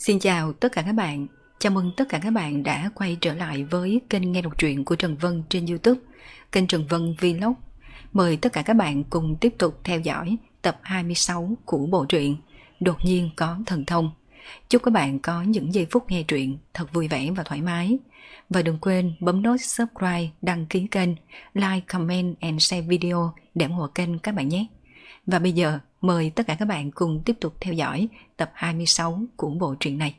Xin chào tất cả các bạn. Chào mừng tất cả các bạn đã quay trở lại với kênh nghe đọc truyện của Trần Vân trên YouTube, kênh Trần Vân Vlog. Mời tất cả các bạn cùng tiếp tục theo dõi tập 26 của bộ truyện Đột nhiên có thần thông. Chúc các bạn có những giây phút nghe truyện thật vui vẻ và thoải mái. Và đừng quên bấm nút subscribe, đăng ký kênh, like, comment and share video để ủng hộ kênh các bạn nhé. Và bây giờ mời tất cả các bạn cùng tiếp tục theo dõi tập 26 của bộ truyện này.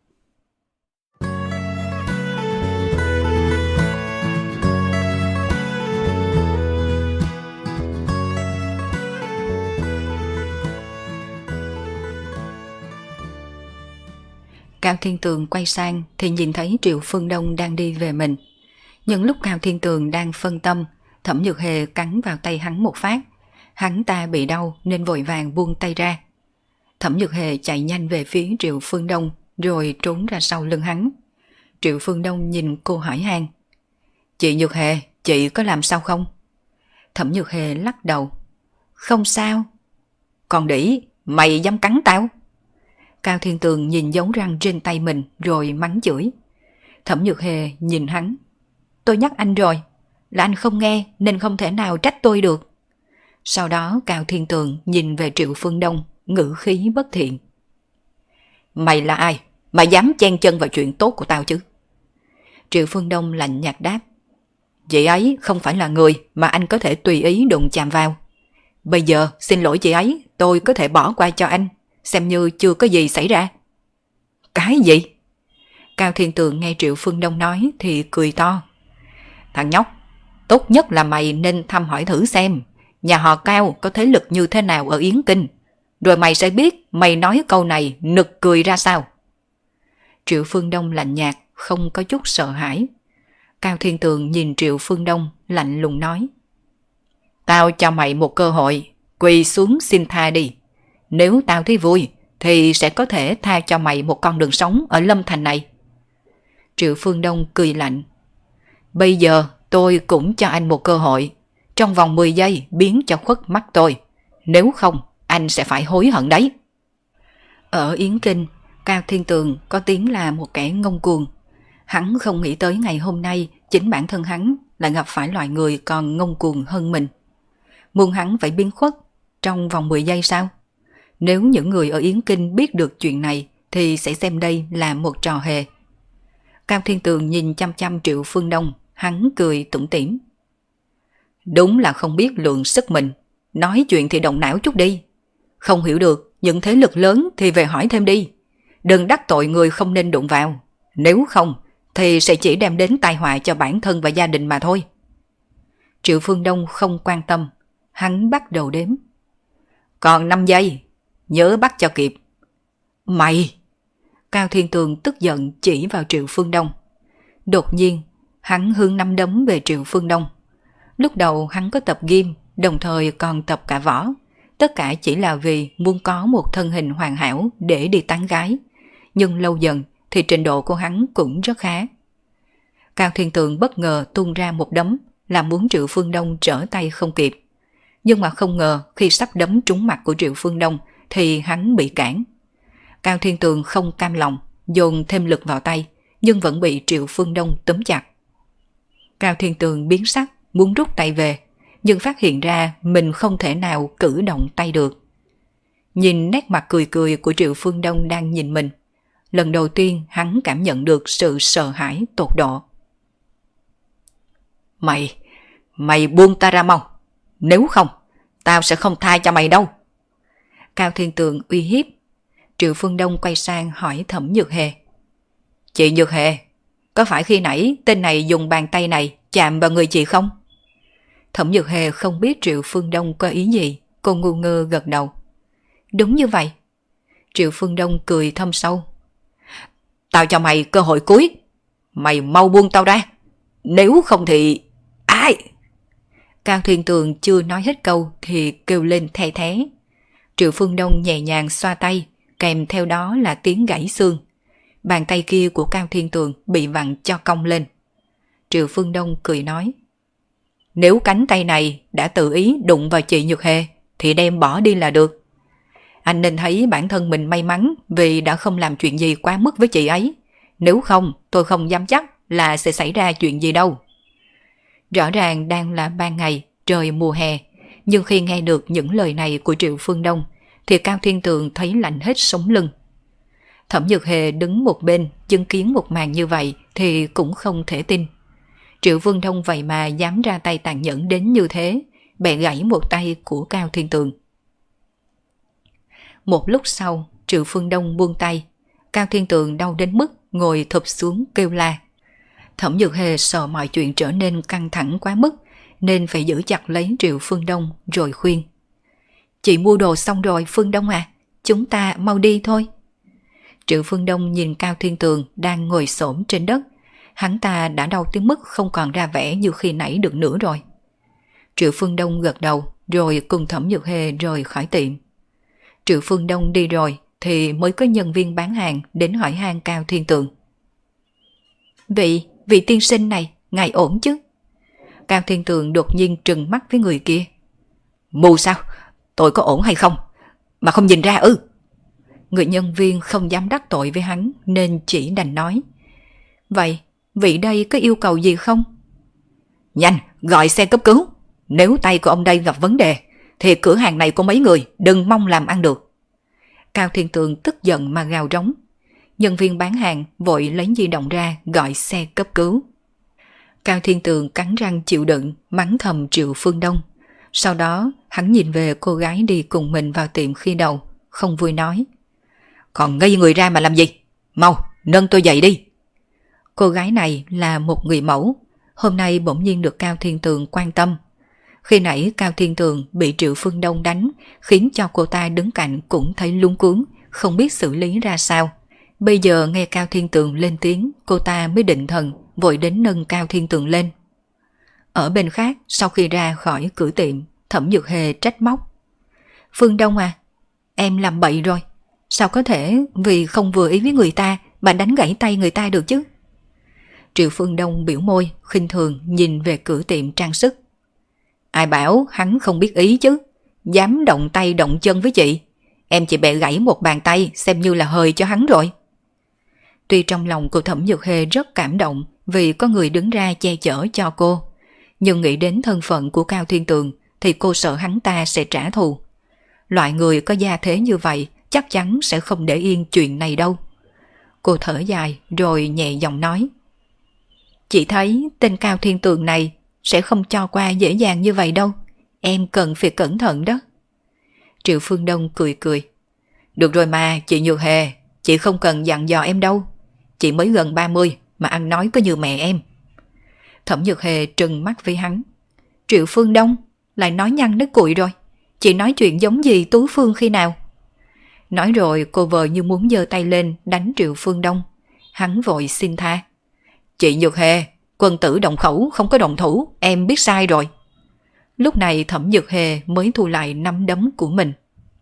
Cao Thiên Tường quay sang thì nhìn thấy Triệu Phương Đông đang đi về mình. Nhưng lúc Cao Thiên Tường đang phân tâm, Thẩm Nhược Hề cắn vào tay hắn một phát. Hắn ta bị đau nên vội vàng buông tay ra. Thẩm Nhược Hề chạy nhanh về phía Triệu Phương Đông rồi trốn ra sau lưng hắn. Triệu Phương Đông nhìn cô hỏi han: "Chị Nhược Hề, chị có làm sao không?" Thẩm Nhược Hề lắc đầu: "Không sao." "Còn đĩ, mày dám cắn tao?" Cao Thiên Tường nhìn dấu răng trên tay mình rồi mắng chửi. Thẩm Nhược Hề nhìn hắn: "Tôi nhắc anh rồi, là anh không nghe nên không thể nào trách tôi được." Sau đó Cao Thiên Tường nhìn về Triệu Phương Đông, ngữ khí bất thiện: "Mày là ai mà dám chen chân vào chuyện tốt của tao chứ?" Triệu Phương Đông lạnh nhạt đáp: "Chị ấy không phải là người mà anh có thể tùy ý đụng chạm vào. Bây giờ xin lỗi chị ấy, tôi có thể bỏ qua cho anh, xem như chưa có gì xảy ra." "Cái gì?" Cao Thiên Tường nghe Triệu Phương Đông nói thì cười to: "Thằng nhóc, tốt nhất là mày nên thăm hỏi thử xem nhà họ Cao có thế lực như thế nào ở Yến Kinh, rồi mày sẽ biết mày nói câu này nực cười ra sao." Triệu Phương Đông lạnh nhạt, không có chút sợ hãi. Cao Thiên Tường nhìn Triệu Phương Đông lạnh lùng nói: "Tao cho mày một cơ hội, quỳ xuống xin tha đi. Nếu tao thấy vui thì sẽ có thể tha cho mày một con đường sống ở Lâm Thành này." Triệu Phương Đông cười lạnh: "Bây giờ tôi cũng cho anh một cơ hội, trong vòng 10 giây biến cho khuất mắt tôi, nếu không anh sẽ phải hối hận đấy." Ở Yến Kinh, Cao Thiên Tường có tiếng là một kẻ ngông cuồng. Hắn không nghĩ tới ngày hôm nay chính bản thân hắn lại gặp phải loại người còn ngông cuồng hơn mình. Muốn hắn phải biến khuất trong vòng 10 giây sao? Nếu những người ở Yến Kinh biết được chuyện này thì sẽ xem đây là một trò hề. Cao Thiên Tường nhìn chăm chăm Triệu Phương Đông, hắn cười tủm tỉm: "Đúng là không biết lượng sức mình, nói chuyện thì động não chút đi. Không hiểu được những thế lực lớn thì về hỏi thêm đi. Đừng đắc tội người không nên đụng vào, nếu không thì sẽ chỉ đem đến tai họa cho bản thân và gia đình mà thôi." Triệu Phương Đông không quan tâm, hắn bắt đầu đếm: "Còn 5 giây, nhớ bắt cho kịp." "Mày!" Cao Thiên Tường tức giận chỉ vào Triệu Phương Đông. Đột nhiên hắn hướng nắm đấm về Triệu Phương Đông. Lúc đầu hắn có tập gym, đồng thời còn tập cả võ. Tất cả chỉ là vì muốn có một thân hình hoàn hảo để đi tán gái. Nhưng lâu dần thì trình độ của hắn cũng rất khá. Cao Thiên Tường bất ngờ tung ra một đấm, làm muốn Triệu Phương Đông trở tay không kịp. Nhưng mà không ngờ khi sắp đấm trúng mặt của Triệu Phương Đông thì hắn bị cản. Cao Thiên Tường không cam lòng, dồn thêm lực vào tay, nhưng vẫn bị Triệu Phương Đông túm chặt. Cao Thiên Tường biến sắc, muốn rút tay về, nhưng phát hiện ra mình không thể nào cử động tay được. Nhìn nét mặt cười cười của Triệu Phương Đông đang nhìn mình, lần đầu tiên hắn cảm nhận được sự sợ hãi tột độ. Mày buông ta ra mau, nếu không tao sẽ không tha cho mày đâu." Cao Thiên Tường uy hiếp. Triệu Phương Đông quay sang hỏi Thẩm Nhược Hề: "Chị Nhược Hề, có phải khi nãy tên này dùng bàn tay này chạm vào người chị không?" Thẩm Nhược Hề không biết Triệu Phương Đông có ý gì, cô ngu ngơ gật đầu: "Đúng như vậy." Triệu Phương Đông cười thâm sâu: "Tao cho mày cơ hội cuối, mày mau buông tao ra, nếu không thì... Ai?" Cao Thiên Tường chưa nói hết câu thì kêu lên the thé. Triệu Phương Đông nhẹ nhàng xoa tay, kèm theo đó là tiếng gãy xương. Bàn tay kia của Cao Thiên Tường bị vặn cho cong lên. Triệu Phương Đông cười nói: "Nếu cánh tay này đã tự ý đụng vào chị Nhược Hề thì đem bỏ đi là được." Anh nên thấy bản thân mình may mắn vì đã không làm chuyện gì quá mức với chị ấy. Nếu không, tôi không dám chắc là sẽ xảy ra chuyện gì đâu. Rõ ràng đang là ban ngày, trời mùa hè, nhưng khi nghe được những lời này của Triệu Phương Đông, thì Cao Thiên Tường thấy lạnh hết sống lưng. Thẩm Nhược Hề đứng một bên, chứng kiến một màn như vậy thì cũng không thể tin. Triệu Phương Đông vậy mà dám ra tay tàn nhẫn đến như thế, bẻ gãy một tay của Cao Thiên Tường. Một lúc sau, Triệu Phương Đông buông tay, Cao Thiên Tường đau đến mức ngồi thụp xuống kêu la. Thẩm Nhược Hề sợ mọi chuyện trở nên căng thẳng quá mức, nên phải giữ chặt lấy Triệu Phương Đông rồi khuyên. Chị mua đồ xong rồi Phương Đông à, chúng ta mau đi thôi. Triệu Phương Đông nhìn Cao Thiên Tường đang ngồi xổm trên đất, hắn ta đã đau tới mức không còn ra vẻ như khi nãy được nữa rồi. Triệu Phương Đông gật đầu rồi cùng Thẩm Nhược Hề rời khỏi tiệm. Triệu Phương Đông đi rồi thì mới có nhân viên bán hàng đến hỏi han Cao Thiên Tường. Vị tiên sinh này, ngài ổn chứ? Cao Thiên Tường đột nhiên trừng mắt với người kia. Mù sao? Tôi có ổn hay không? Mà không nhìn ra ư? Người nhân viên không dám đắc tội với hắn nên chỉ đành nói. Vậy, vị đây có yêu cầu gì không? Nhanh, gọi xe cấp cứu. Nếu tay của ông đây gặp vấn đề, thì cửa hàng này có mấy người đừng mong làm ăn được. Cao Thiên Tường tức giận mà gào rống. Nhân viên bán hàng vội lấy di động ra gọi xe cấp cứu. Cao Thiên Tường cắn răng chịu đựng, mắng thầm Triệu Phương Đông. Sau đó hắn nhìn về cô gái đi cùng mình vào tiệm khi đầu, không vui nói. Còn ngây người ra mà làm gì? Mau, nâng tôi dậy đi. Cô gái này là một người mẫu, hôm nay bỗng nhiên được Cao Thiên Tường quan tâm. Khi nãy Cao Thiên Tường bị Triệu Phương Đông đánh, khiến cho cô ta đứng cạnh cũng thấy luống cuống, không biết xử lý ra sao. Bây giờ nghe Cao Thiên Tường lên tiếng, cô ta mới định thần, vội đến nâng Cao Thiên Tường lên. Ở bên khác, sau khi ra khỏi cửa tiệm, Thẩm Nhược Hề trách móc. Phương Đông à, em làm bậy rồi. Sao có thể vì không vừa ý với người ta mà đánh gãy tay người ta được chứ? Triệu Phương Đông biểu môi, khinh thường nhìn về cửa tiệm trang sức. Ai bảo hắn không biết ý chứ? Dám động tay động chân với chị. Em chỉ bẻ gãy một bàn tay xem như là hời cho hắn rồi. Tuy trong lòng cô Thẩm Nhược Hề rất cảm động vì có người đứng ra che chở cho cô, nhưng nghĩ đến thân phận của Cao Thiên Tường thì cô sợ hắn ta sẽ trả thù. Loại người có gia thế như vậy chắc chắn sẽ không để yên chuyện này đâu. Cô thở dài rồi nhẹ giọng nói. Chị thấy tên Cao Thiên Tường này sẽ không cho qua dễ dàng như vậy đâu. Em cần phải cẩn thận đó. Triệu Phương Đông cười cười. Được rồi mà chị Nhược Hề, chị không cần dặn dò em đâu. Chị mới gần 30 mà ăn nói có như mẹ em. Thẩm Nhược Hề trừng mắt với hắn. Triệu Phương Đông lại nói nhăn nói cuội rồi. Chị nói chuyện giống gì Tú Phương khi nào? Nói rồi cô vợ như muốn giơ tay lên đánh Triệu Phương Đông. Hắn vội xin tha. Chị Nhược Hề, quân tử động khẩu không có động thủ, em biết sai rồi. Lúc này Thẩm Nhược Hề mới thu lại nắm đấm của mình.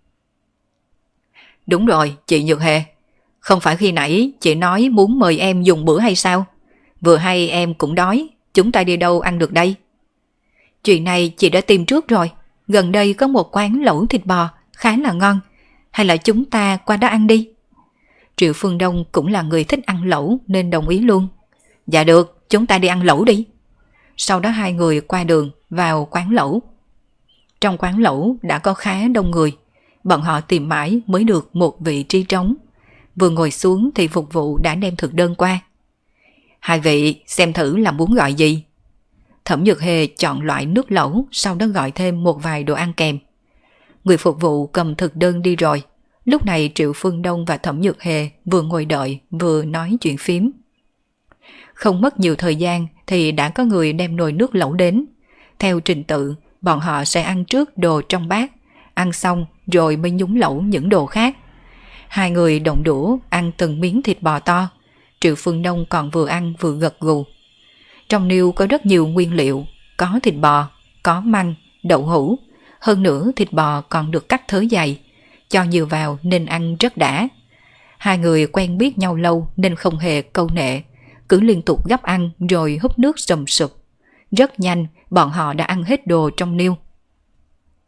Đúng rồi, chị Nhược Hề. Không phải khi nãy chị nói muốn mời em dùng bữa hay sao? Vừa hay em cũng đói, chúng ta đi đâu ăn được đây? Chuyện này chị đã tìm trước rồi. Gần đây có một quán lẩu thịt bò khá là ngon. Hay là chúng ta qua đó ăn đi? Triệu Phương Đông cũng là người thích ăn lẩu nên đồng ý luôn. Dạ được, chúng ta đi ăn lẩu đi. Sau đó hai người qua đường vào quán lẩu. Trong quán lẩu đã có khá đông người. Bọn họ tìm mãi mới được một vị trí trống. Vừa ngồi xuống thì phục vụ đã đem thực đơn qua. Hai vị xem thử là muốn gọi gì. Thẩm Nhược Hề chọn loại nước lẩu, sau đó gọi thêm một vài đồ ăn kèm. Người phục vụ cầm thực đơn đi rồi. Lúc này Triệu Phương Đông và Thẩm Nhược Hề vừa ngồi đợi vừa nói chuyện phím. Không mất nhiều thời gian thì đã có người đem nồi nước lẩu đến. Theo trình tự, bọn họ sẽ ăn trước đồ trong bát, ăn xong rồi mới nhúng lẩu những đồ khác. Hai người động đũa ăn từng miếng thịt bò to. Triệu Phương Đông còn vừa ăn vừa gật gù. Trong niêu có rất nhiều nguyên liệu, có thịt bò, có măng, đậu hũ. Hơn nữa thịt bò còn được cắt thớ dày, cho nhiều vào nên ăn rất đã. Hai người quen biết nhau lâu nên không hề câu nệ, cứ liên tục gắp ăn rồi húp nước sùm sụp. Rất nhanh bọn họ đã ăn hết đồ trong niêu.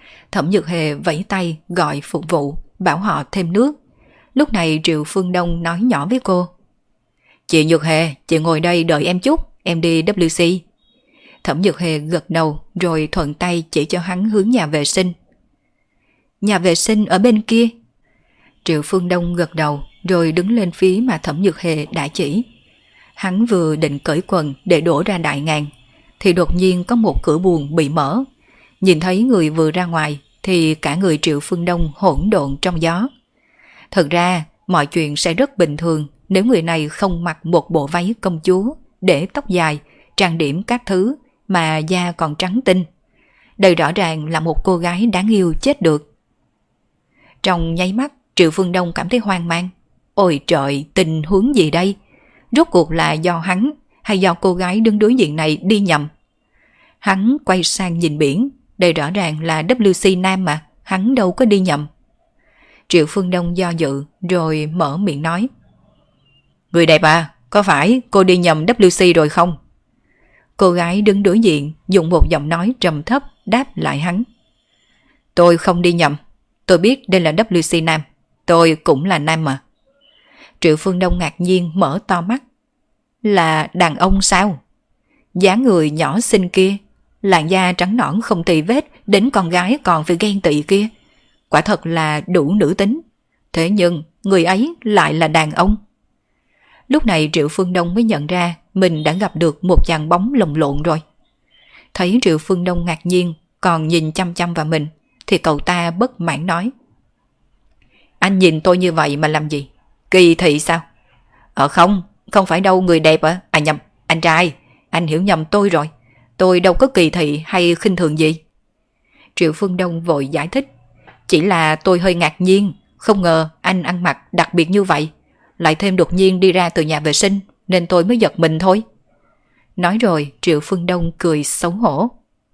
Thẩm Nhược Hề vẫy tay gọi phục vụ, bảo họ thêm nước. Lúc này Triệu Phương Đông nói nhỏ với cô. Chị Nhược Hề, chị ngồi đây đợi em chút, em đi WC. Thẩm Nhược Hề gật đầu rồi thuận tay chỉ cho hắn hướng nhà vệ sinh. Nhà vệ sinh ở bên kia. Triệu Phương Đông gật đầu rồi đứng lên phía mà Thẩm Nhược Hề đã chỉ. Hắn vừa định cởi quần để đổ ra đại ngàn thì đột nhiên có một cửa buồng bị mở. Nhìn thấy người vừa ra ngoài thì cả người Triệu Phương Đông hỗn độn trong gió. Thật ra mọi chuyện sẽ rất bình thường nếu người này không mặc một bộ váy công chúa, để tóc dài, trang điểm các thứ mà da còn trắng tinh. Đây rõ ràng là một cô gái đáng yêu chết được. Trong nháy mắt Triệu Phương Đông cảm thấy hoang mang. Ôi trời, tình huống gì đây? Rốt cuộc là do hắn hay do cô gái đứng đối diện này đi nhầm? Hắn quay sang nhìn biển, đây rõ ràng là WC Nam mà, hắn đâu có đi nhầm. Triệu Phương Đông do dự rồi mở miệng nói. Người đẹp à, có phải cô đi nhầm WC rồi không? Cô gái đứng đối diện dùng một giọng nói trầm thấp đáp lại hắn. Tôi không đi nhầm, tôi biết đây là WC Nam, tôi cũng là nam mà. Triệu Phương Đông ngạc nhiên mở to mắt. Là đàn ông sao? Dáng người nhỏ xinh kia, làn da trắng nõn không tì vết, đến con gái còn phải ghen tị kia. Quả thật là đủ nữ tính. Thế nhưng người ấy lại là đàn ông. Lúc này Triệu Phương Đông mới nhận ra mình đã gặp được một chàng bóng lồng lộn rồi. Thấy Triệu Phương Đông ngạc nhiên còn nhìn chăm chăm vào mình thì cậu ta bất mãn nói. Anh nhìn tôi như vậy mà làm gì? Kỳ thị sao? Không phải đâu người đẹp à? À nhầm, anh trai, anh hiểu nhầm tôi rồi. Tôi đâu có kỳ thị hay khinh thường gì. Triệu Phương Đông vội giải thích. Chỉ là tôi hơi ngạc nhiên, không ngờ anh ăn mặc đặc biệt như vậy. Lại thêm đột nhiên đi ra từ nhà vệ sinh nên tôi mới giật mình thôi. Nói rồi Triệu Phương Đông cười xấu hổ.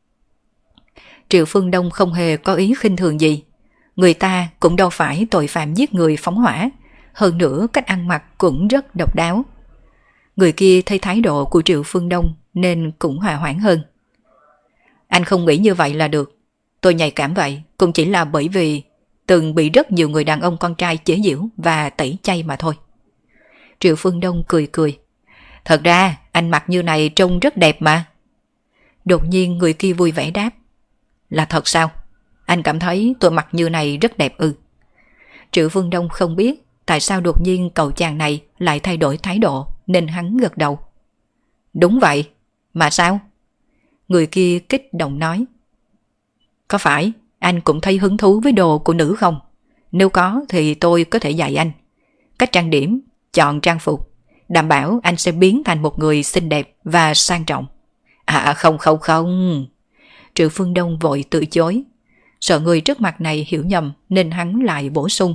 Triệu Phương Đông không hề có ý khinh thường gì. Người ta cũng đâu phải tội phạm giết người phóng hỏa. Hơn nữa cách ăn mặc cũng rất độc đáo. Người kia thấy thái độ của Triệu Phương Đông nên cũng hòa hoãn hơn. Anh không nghĩ như vậy là được. Tôi nhạy cảm vậy cũng chỉ là bởi vì từng bị rất nhiều người đàn ông con trai chế giễu và tẩy chay mà thôi. Triệu Phương Đông cười cười. Thật ra anh mặc như này trông rất đẹp mà. Đột nhiên người kia vui vẻ đáp. Là thật sao? Anh cảm thấy tôi mặc như này rất đẹp ư? Triệu Phương Đông không biết tại sao đột nhiên cậu chàng này lại thay đổi thái độ nên hắn gật đầu. Đúng vậy, mà sao? Người kia kích động nói. Có phải anh cũng thấy hứng thú với đồ của nữ không? Nếu có thì tôi có thể dạy anh. Cách trang điểm, chọn trang phục, đảm bảo anh sẽ biến thành một người xinh đẹp và sang trọng. À không. Triệu Phương Đông vội từ chối. Sợ người trước mặt này hiểu nhầm nên hắn lại bổ sung.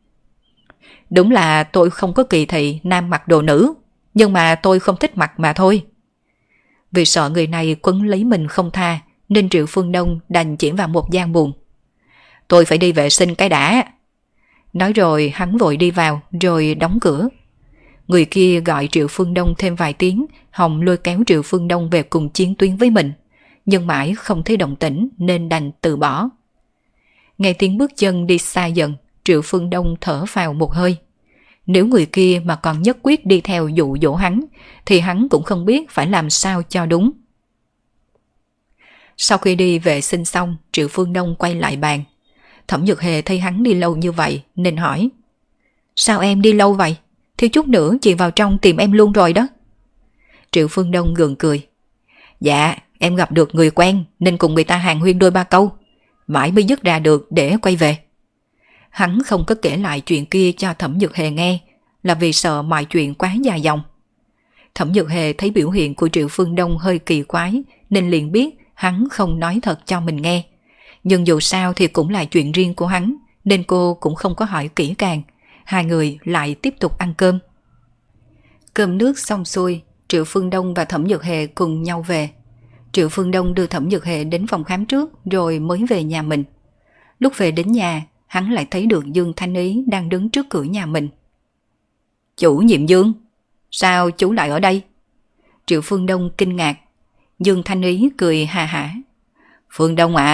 Đúng là tôi không có kỳ thị nam mặc đồ nữ, nhưng mà tôi không thích mặc mà thôi. Vì sợ người này quấn lấy mình không tha nên Triệu Phương Đông đành chỉ vào một gian buồng. Tôi phải đi vệ sinh cái đã. Nói rồi hắn vội đi vào rồi đóng cửa. Người kia gọi Triệu Phương Đông thêm vài tiếng, hòng lôi kéo Triệu Phương Đông về cùng chiến tuyến với mình, nhưng mãi không thấy động tĩnh nên đành từ bỏ. Nghe tiếng bước chân đi xa dần, Triệu Phương Đông thở phào một hơi. Nếu người kia mà còn nhất quyết đi theo dụ dỗ hắn thì hắn cũng không biết phải làm sao cho đúng. Sau khi đi vệ sinh xong, Triệu Phương Đông quay lại bàn. Thẩm Nhược Hề thấy hắn đi lâu như vậy nên hỏi. Sao em đi lâu vậy? Thiếu chút nữa chị vào trong tìm em luôn rồi đó. Triệu Phương Đông gượng cười. Dạ, em gặp được người quen nên cùng người ta hàn huyên đôi ba câu. Mãi mới dứt ra được để quay về. Hắn không có kể lại chuyện kia cho Thẩm Nhược Hề nghe là vì sợ mọi chuyện quá dài dòng. Thẩm Nhược Hề thấy biểu hiện của Triệu Phương Đông hơi kỳ quái nên liền biết hắn không nói thật cho mình nghe. Nhưng dù sao thì cũng là chuyện riêng của hắn nên cô cũng không có hỏi kỹ càng. Hai người lại tiếp tục ăn cơm. Cơm nước xong xuôi, Triệu Phương Đông và Thẩm Nhược Hề cùng nhau về. Triệu Phương Đông đưa Thẩm Nhược Hề đến phòng khám trước rồi mới về nhà mình. Lúc về đến nhà, hắn lại thấy được Dương Thanh Ý đang đứng trước cửa nhà mình. Chủ nhiệm Dương, sao chú lại ở đây? Triệu Phương Đông kinh ngạc. Dương Thanh Ý cười hà hả. Phương Đông à,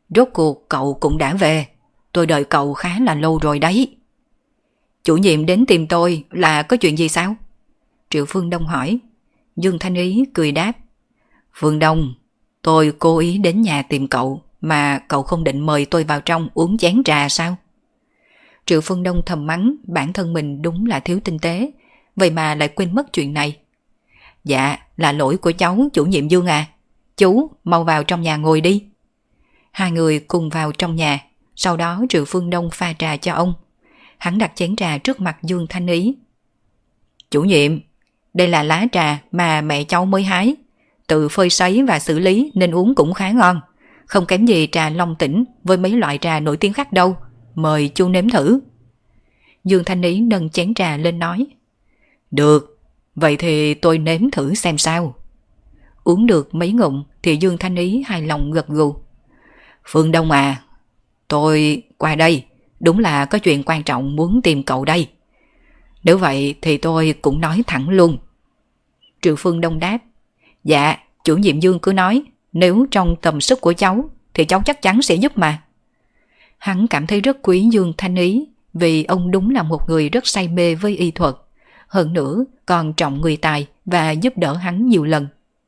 rốt cuộc cậu cũng đã về. Tôi đợi cậu khá là lâu rồi đấy. Chủ nhiệm đến tìm tôi là có chuyện gì sao? Triệu Phương Đông hỏi. Dương Thanh Ý cười đáp. Phương Đông, tôi cố ý đến nhà tìm cậu mà cậu không định mời tôi vào trong uống chén trà sao? Triệu Phương Đông thầm mắng bản thân mình đúng là thiếu tinh tế, vậy mà lại quên mất chuyện này. Dạ, là lỗi của cháu chủ nhiệm Dương à. Chú mau vào trong nhà ngồi đi. Hai người cùng vào trong nhà, sau đó Triệu Phương Đông pha trà cho ông. Hắn đặt chén trà trước mặt Dương Thanh Ý. Chủ nhiệm, đây là lá trà mà mẹ cháu mới hái, tự phơi sấy và xử lý nên uống cũng khá ngon, không kém gì trà Long Tỉnh với mấy loại trà nổi tiếng khác đâu. Mời chú nếm thử. Dương Thanh Ý nâng chén trà lên nói. Được, vậy thì tôi nếm thử xem sao. Uống được mấy ngụm thì Dương Thanh Ý hài lòng gật gù. Phương Đông à, tôi qua đây đúng là có chuyện quan trọng muốn tìm cậu đây. Nếu vậy thì tôi cũng nói thẳng luôn. Triệu Phương Đông đáp. Dạ, chủ nhiệm Dương cứ nói, nếu trong tầm sức của cháu thì cháu chắc chắn sẽ giúp mà. Hắn cảm thấy rất quý Dương Thanh Ý vì ông đúng là một người rất say mê với y thuật. Hơn nữa còn trọng người tài và giúp đỡ hắn nhiều lần.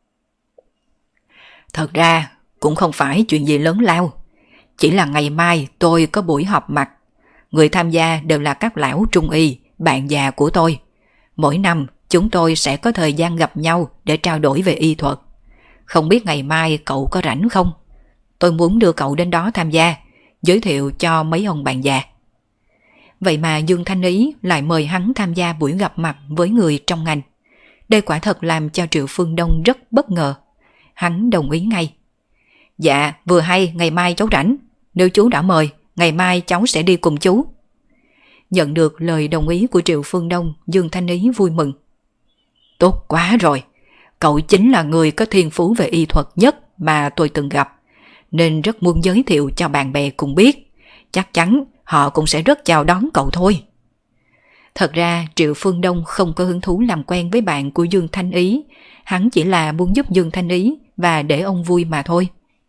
Thật ra cũng không phải chuyện gì lớn lao. Chỉ là ngày mai tôi có buổi họp mặt. Người tham gia đều là các lão trung y, bạn già của tôi. Mỗi năm chúng tôi sẽ có thời gian gặp nhau để trao đổi về y thuật. Không biết ngày mai cậu có rảnh không? Tôi muốn đưa cậu đến đó tham gia, giới thiệu cho mấy ông bạn già. Vậy mà Dương Thanh Ý lại mời hắn tham gia buổi gặp mặt với người trong ngành. Đây quả thật làm cho Triệu Phương Đông rất bất ngờ. Hắn đồng ý ngay. Dạ, vừa hay ngày mai cháu rảnh. Nếu chú đã mời, ngày mai cháu sẽ đi cùng chú. Nhận được lời đồng ý của Triệu Phương Đông, Dương Thanh Ý vui mừng. Tốt quá rồi. Cậu chính là người có thiên phú về y thuật nhất mà tôi từng gặp, nên rất muốn giới thiệu cho bạn bè cùng biết. Chắc chắn họ cũng sẽ rất chào đón cậu thôi. Thật ra Triệu Phương Đông không có hứng thú làm quen với bạn của Dương Thanh Ý. Hắn chỉ là muốn giúp Dương Thanh Ý và để ông vui mà thôi.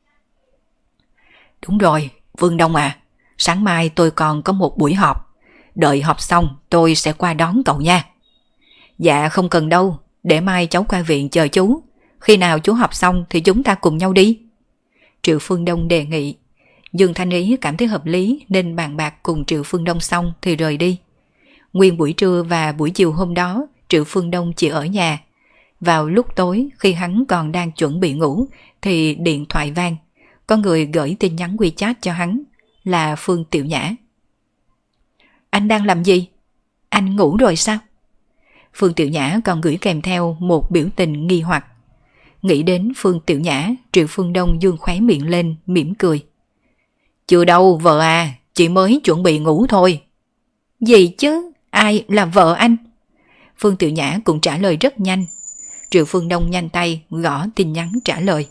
Đúng rồi, Phương Đông à, sáng mai tôi còn có một buổi họp. Đợi họp xong tôi sẽ qua đón cậu nha. Dạ không cần đâu, để mai cháu qua viện chờ chú. Khi nào chú họp xong thì chúng ta cùng nhau đi. Triệu Phương Đông đề nghị. Dương Thanh Ý cảm thấy hợp lý nên bàn bạc cùng Triệu Phương Đông xong thì rời đi. Nguyên buổi trưa và buổi chiều hôm đó Triệu Phương Đông chỉ ở nhà. Vào lúc tối khi hắn còn đang chuẩn bị ngủ thì điện thoại vang. Có người gửi tin nhắn WeChat cho hắn là Phương Tiểu Nhã. Anh đang làm gì? Anh ngủ rồi sao? Phương Tiểu Nhã còn gửi kèm theo một biểu tình nghi hoặc. Nghĩ đến Phương Tiểu Nhã, Triệu Phương Đông dương khóe miệng lên mỉm cười. Chưa đâu vợ à, chị mới chuẩn bị ngủ thôi. Gì chứ, ai là vợ anh? Phương Tiểu Nhã cũng trả lời rất nhanh. Triệu Phương Đông nhanh tay gõ tin nhắn trả lời.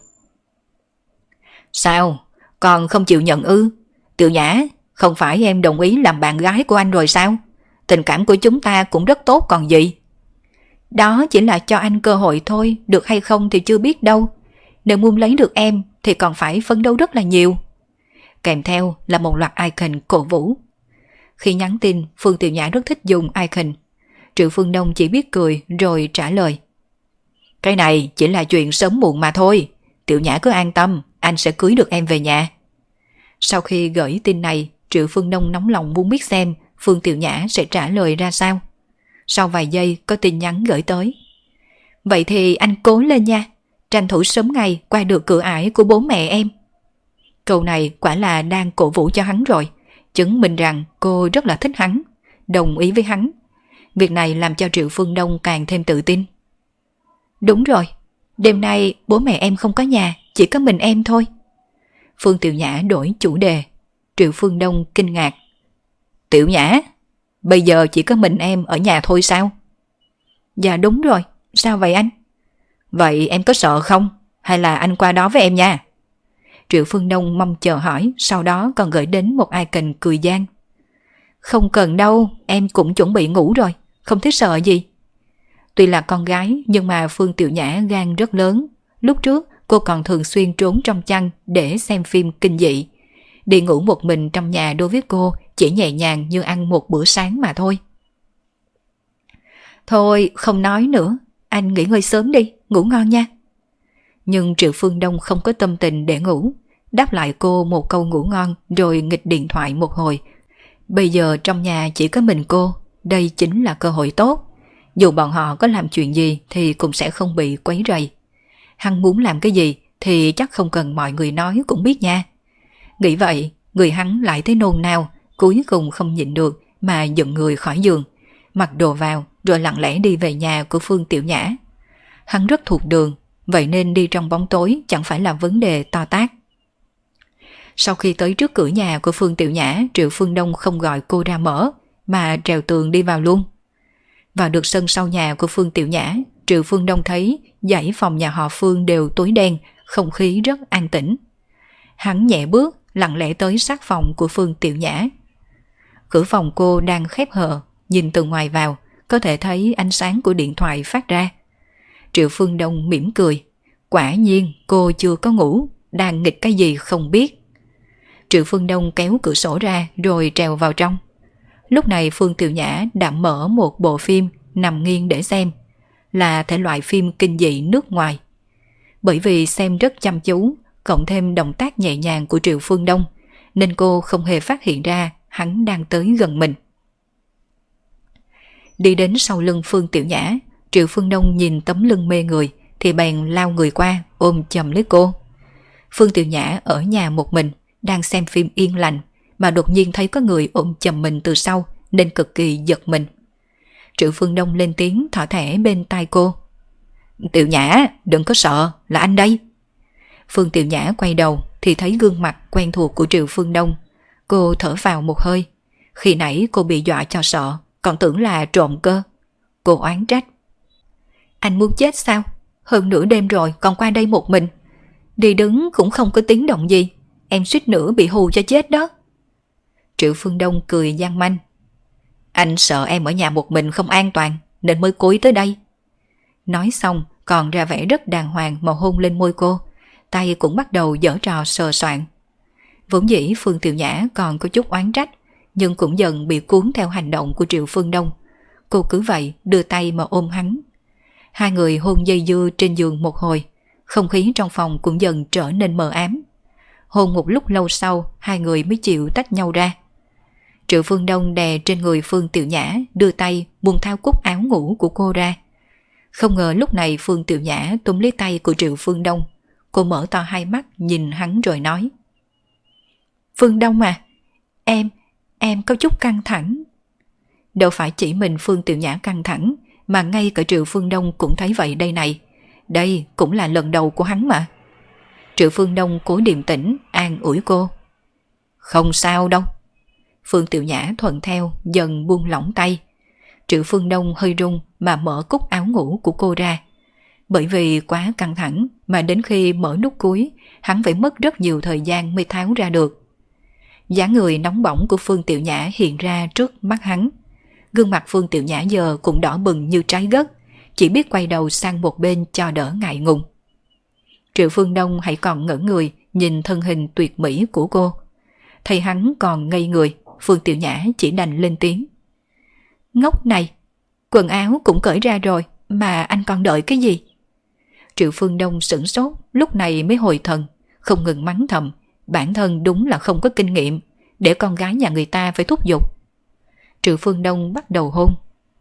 Sao, còn không chịu nhận ư? Tiểu Nhã, không phải em đồng ý làm bạn gái của anh rồi sao? Tình cảm của chúng ta cũng rất tốt còn gì. Đó chỉ là cho anh cơ hội thôi, được hay không thì chưa biết đâu. Nếu muốn lấy được em thì còn phải phấn đấu rất là nhiều. Kèm theo là một loạt icon cổ vũ. Khi nhắn tin, Phương Tiểu Nhã rất thích dùng icon. Triệu Phương Đông chỉ biết cười rồi trả lời. Cái này chỉ là chuyện sớm muộn mà thôi. Tiểu Nhã cứ an tâm, anh sẽ cưới được em về nhà. Sau khi gửi tin này, Triệu Phương Đông nóng lòng muốn biết xem Phương Tiểu Nhã sẽ trả lời ra sao. Sau vài giây có tin nhắn gửi tới. Vậy thì anh cố lên nha, tranh thủ sớm ngày qua được cửa ải của bố mẹ em. Câu này quả là đang cổ vũ cho hắn rồi, chứng minh rằng cô rất là thích hắn, đồng ý với hắn. Việc này làm cho Triệu Phương Đông càng thêm tự tin. Đúng rồi, đêm nay bố mẹ em không có nhà, chỉ có mình em thôi. Phương Tiểu Nhã đổi chủ đề. Triệu Phương Đông kinh ngạc. Tiểu Nhã, bây giờ chỉ có mình em ở nhà thôi sao? Dạ đúng rồi, sao vậy anh? Vậy em có sợ không? Hay là anh qua đó với em nha? Triệu Phương Đông mong chờ hỏi, sau đó còn gửi đến một icon cười gian. Không cần đâu, em cũng chuẩn bị ngủ rồi, không thấy sợ gì. Tuy là con gái nhưng mà Phương Tiểu Nhã gan rất lớn. Lúc trước cô còn thường xuyên trốn trong chăn để xem phim kinh dị. Đi ngủ một mình trong nhà đối với cô chỉ nhẹ nhàng như ăn một bữa sáng mà thôi. Thôi không nói nữa, anh nghỉ ngơi sớm đi, ngủ ngon nha. Nhưng Triệu Phương Đông không có tâm tình để ngủ, đáp lại cô một câu ngủ ngon rồi nghịch điện thoại một hồi. Bây giờ trong nhà chỉ có mình cô, đây chính là cơ hội tốt. Dù bọn họ có làm chuyện gì thì cũng sẽ không bị quấy rầy. Hắn muốn làm cái gì thì chắc không cần mọi người nói cũng biết nha. Nghĩ vậy, người hắn lại thấy nôn nao, cuối cùng không nhịn được mà dựng người khỏi giường, mặc đồ vào rồi lặng lẽ đi về nhà của Phương Tiểu Nhã. Hắn rất thuộc đường, vậy nên đi trong bóng tối chẳng phải là vấn đề to tát. Sau khi tới trước cửa nhà của Phương Tiểu Nhã, Triệu Phương Đông không gọi cô ra mở, mà trèo tường đi vào luôn. Vào được sân sau nhà của Phương Tiểu Nhã, Triệu Phương Đông thấy dãy phòng nhà họ Phương đều tối đen, không khí rất an tĩnh. Hắn nhẹ bước, lặng lẽ tới sát phòng của Phương Tiểu Nhã. Cửa phòng cô đang khép hờ, nhìn từ ngoài vào, có thể thấy ánh sáng của điện thoại phát ra. Triệu Phương Đông mỉm cười, quả nhiên cô chưa có ngủ, đang nghịch cái gì không biết. Triệu Phương Đông kéo cửa sổ ra rồi trèo vào trong. Lúc này Phương Tiểu Nhã đã mở một bộ phim nằm nghiêng để xem, là thể loại phim kinh dị nước ngoài. Bởi vì xem rất chăm chú, cộng thêm động tác nhẹ nhàng của Triệu Phương Đông, nên cô không hề phát hiện ra hắn đang tới gần mình. Đi đến sau lưng Phương Tiểu Nhã, Triệu Phương Đông nhìn tấm lưng mê người thì bèn lao người qua ôm chầm lấy cô. Phương Tiểu Nhã ở nhà một mình, đang xem phim yên lành, mà đột nhiên thấy có người ôm chầm mình từ sau nên cực kỳ giật mình. Triệu Phương Đông lên tiếng thỏ thẻ bên tai cô. Tiểu Nhã, đừng có sợ, là anh đây. Phương Tiểu Nhã quay đầu thì thấy gương mặt quen thuộc của Triệu Phương Đông. Cô thở vào một hơi. Khi nãy cô bị dọa cho sợ, còn tưởng là trộm cơ. Cô oán trách. Anh muốn chết sao? Hơn nửa đêm rồi còn qua đây một mình. Đi đứng cũng không có tiếng động gì. Em suýt nữa bị hù cho chết đó. Triệu Phương Đông cười gian manh. Anh sợ em ở nhà một mình không an toàn nên mới cố ý tới đây. Nói xong còn ra vẻ rất đàng hoàng mà hôn lên môi cô. Tay cũng bắt đầu giở trò sờ soạn. Vốn dĩ Phương Tiểu Nhã còn có chút oán trách, nhưng cũng dần bị cuốn theo hành động của Triệu Phương Đông. Cô cứ vậy đưa tay mà ôm hắn. Hai người hôn dây dưa trên giường một hồi. Không khí trong phòng cũng dần trở nên mờ ám. Hôn một lúc lâu sau, hai người mới chịu tách nhau ra. Triệu Phương Đông đè trên người Phương Tiểu Nhã, đưa tay buông tháo cúc áo ngủ của cô ra. Không ngờ lúc này Phương Tiểu Nhã túm lấy tay của Triệu Phương Đông. Cô mở to hai mắt nhìn hắn rồi nói. Phương Đông à, em có chút căng thẳng. Đâu phải chỉ mình Phương Tiểu Nhã căng thẳng, mà ngay cả Triệu Phương Đông cũng thấy vậy đây này. Đây cũng là lần đầu của hắn mà. Triệu Phương Đông cố điềm tĩnh an ủi cô. Không sao đâu. Phương Tiểu Nhã thuận theo dần buông lỏng tay. Triệu Phương Đông hơi run mà mở cúc áo ngủ của cô ra. Bởi vì quá căng thẳng mà đến khi mở nút cuối, hắn phải mất rất nhiều thời gian mới tháo ra được. Dáng người nóng bỏng của Phương Tiểu Nhã hiện ra trước mắt hắn. Gương mặt Phương Tiểu Nhã giờ cũng đỏ bừng như trái gấc, chỉ biết quay đầu sang một bên cho đỡ ngại ngùng. Triệu Phương Đông hãy còn ngỡ người nhìn thân hình tuyệt mỹ của cô. Thấy hắn còn ngây người, Phương Tiểu Nhã chỉ đành lên tiếng. Ngốc này, quần áo cũng cởi ra rồi mà anh còn đợi cái gì? Triệu Phương Đông sửng sốt, lúc này mới hồi thần, không ngừng mắng thầm. Bản thân đúng là không có kinh nghiệm, để con gái nhà người ta phải thúc giục. Triệu Phương Đông bắt đầu hôn.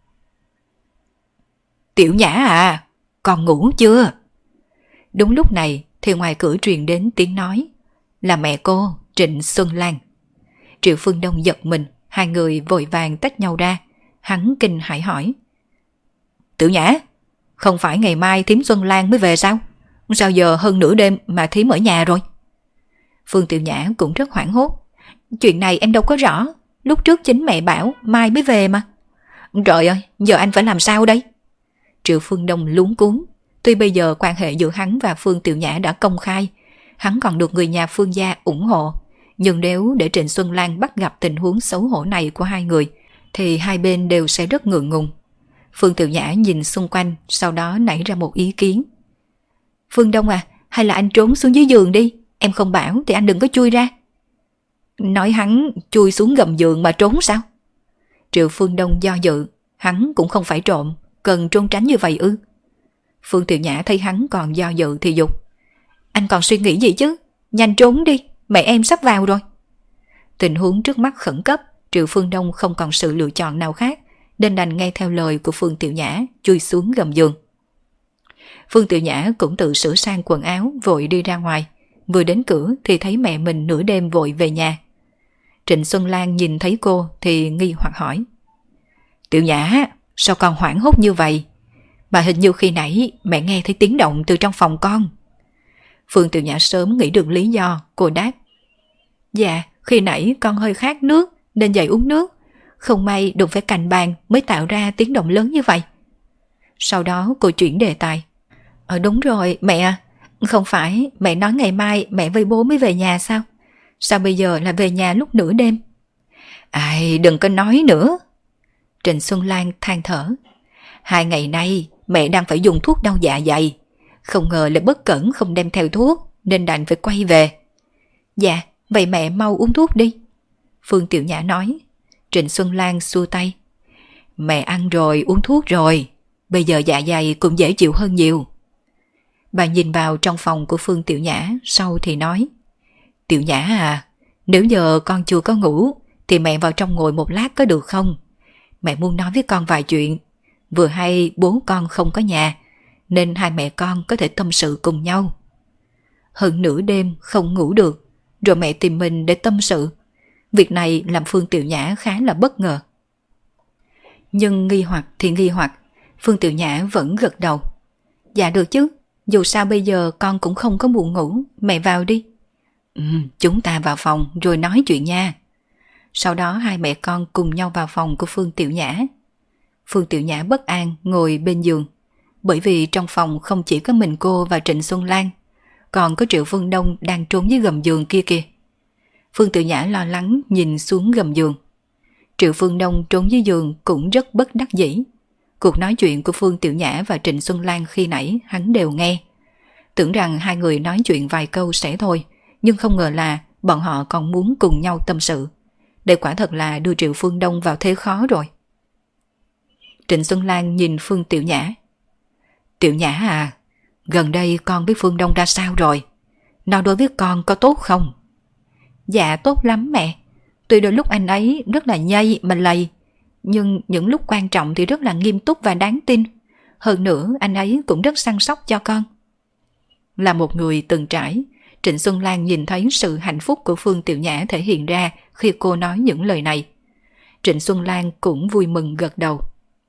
Tiểu Nhã à, con ngủ chưa? Đúng lúc này thì ngoài cửa truyền đến tiếng nói. Là mẹ cô, Trịnh Xuân Lan. Triệu Phương Đông giật mình, hai người vội vàng tách nhau ra. Hắn kinh hãi hỏi. Tiểu Nhã, không phải ngày mai thím Xuân Lan mới về sao? Sao giờ hơn nửa đêm mà thím ở nhà rồi? Phương Tiểu Nhã cũng rất hoảng hốt. Chuyện này em đâu có rõ. Lúc trước chính mẹ bảo mai mới về mà. Trời ơi, giờ anh phải làm sao đây? Triệu Phương Đông luống cuống. Tuy bây giờ quan hệ giữa hắn và Phương Tiểu Nhã đã công khai, hắn còn được người nhà Phương gia ủng hộ. Nhưng nếu để Trịnh Xuân Lan bắt gặp tình huống xấu hổ này của hai người, thì hai bên đều sẽ rất ngượng ngùng. Phương Tiểu Nhã nhìn xung quanh, sau đó nảy ra một ý kiến. Phương Đông à, hay là anh trốn xuống dưới giường đi, em không bảo thì anh đừng có chui ra. Nói hắn chui xuống gầm giường mà trốn sao? Triệu Phương Đông do dự, hắn cũng không phải trộm, cần trốn tránh như vậy ư? Phương Tiểu Nhã thấy hắn còn do dự thì dục. Anh còn suy nghĩ gì chứ? Nhanh trốn đi, mẹ em sắp vào rồi. Tình huống trước mắt khẩn cấp, Triệu Phương Đông không còn sự lựa chọn nào khác, nên đành nghe theo lời của Phương Tiểu Nhã, chui xuống gầm giường. Phương Tiểu Nhã cũng tự sửa sang quần áo vội đi ra ngoài, vừa đến cửa thì thấy mẹ mình nửa đêm vội về nhà. Trịnh Xuân Lan nhìn thấy cô thì nghi hoặc hỏi. Tiểu Nhã, sao con hoảng hốt như vậy? Mà hình như khi nãy mẹ nghe thấy tiếng động từ trong phòng con. Phương Tiểu Nhã sớm nghĩ được lý do, cô đáp. Dạ, khi nãy con hơi khát nước nên dậy uống nước. Không may đụng phải cạnh bàn mới tạo ra tiếng động lớn như vậy. Sau đó cô chuyển đề tài. Đúng rồi mẹ, không phải mẹ nói ngày mai mẹ với bố mới về nhà sao? Sao bây giờ là về nhà lúc nửa đêm? Ai, đừng có nói nữa. Trịnh Xuân Lan than thở. 2 ngày nay mẹ đang phải dùng thuốc đau dạ dày. Không ngờ lại bất cẩn không đem theo thuốc nên đành phải quay về. Dạ, vậy mẹ mau uống thuốc đi. Phương Tiểu Nhã nói. Trịnh Xuân Lan xua tay. Mẹ ăn rồi, uống thuốc rồi. Bây giờ dạ dày cũng dễ chịu hơn nhiều. Bà nhìn vào trong phòng của Phương Tiểu Nhã, sau thì nói. Tiểu Nhã à, nếu giờ con chưa có ngủ thì mẹ vào trong ngồi một lát có được không? Mẹ muốn nói với con vài chuyện. Vừa hay bố con không có nhà, nên hai mẹ con có thể tâm sự cùng nhau. Hơn nửa đêm không ngủ được, rồi mẹ tìm mình để tâm sự. Việc này làm Phương Tiểu Nhã khá là bất ngờ. Nhưng nghi hoặc thì nghi hoặc, Phương Tiểu Nhã vẫn gật đầu. Dạ được chứ, dù sao bây giờ con cũng không có buồn ngủ, mẹ vào đi. Chúng ta vào phòng rồi nói chuyện nha. Sau đó hai mẹ con cùng nhau vào phòng của Phương Tiểu Nhã. Phương Tiểu Nhã bất an ngồi bên giường, bởi vì trong phòng không chỉ có mình cô và Trịnh Xuân Lan, còn có Triệu Phương Đông đang trốn dưới gầm giường kia kìa. Phương Tiểu Nhã lo lắng nhìn xuống gầm giường. Triệu Phương Đông trốn dưới giường cũng rất bất đắc dĩ. Cuộc nói chuyện của Phương Tiểu Nhã và Trịnh Xuân Lan khi nãy hắn đều nghe. Tưởng rằng hai người nói chuyện vài câu sẽ thôi, nhưng không ngờ là bọn họ còn muốn cùng nhau tâm sự. Đây quả thật là đưa Triệu Phương Đông vào thế khó rồi. Trịnh Xuân Lan nhìn Phương Tiểu Nhã. Tiểu Nhã à, gần đây con với Phương Đông ra sao rồi? Nó đối với con có tốt không? Dạ tốt lắm mẹ. Tuy đôi lúc anh ấy rất là nhây mà lầy, nhưng những lúc quan trọng thì rất là nghiêm túc và đáng tin. Hơn nữa anh ấy cũng rất săn sóc cho con. Là một người từng trải, Trịnh Xuân Lan nhìn thấy sự hạnh phúc của Phương Tiểu Nhã thể hiện ra khi cô nói những lời này. Trịnh Xuân Lan cũng vui mừng gật đầu.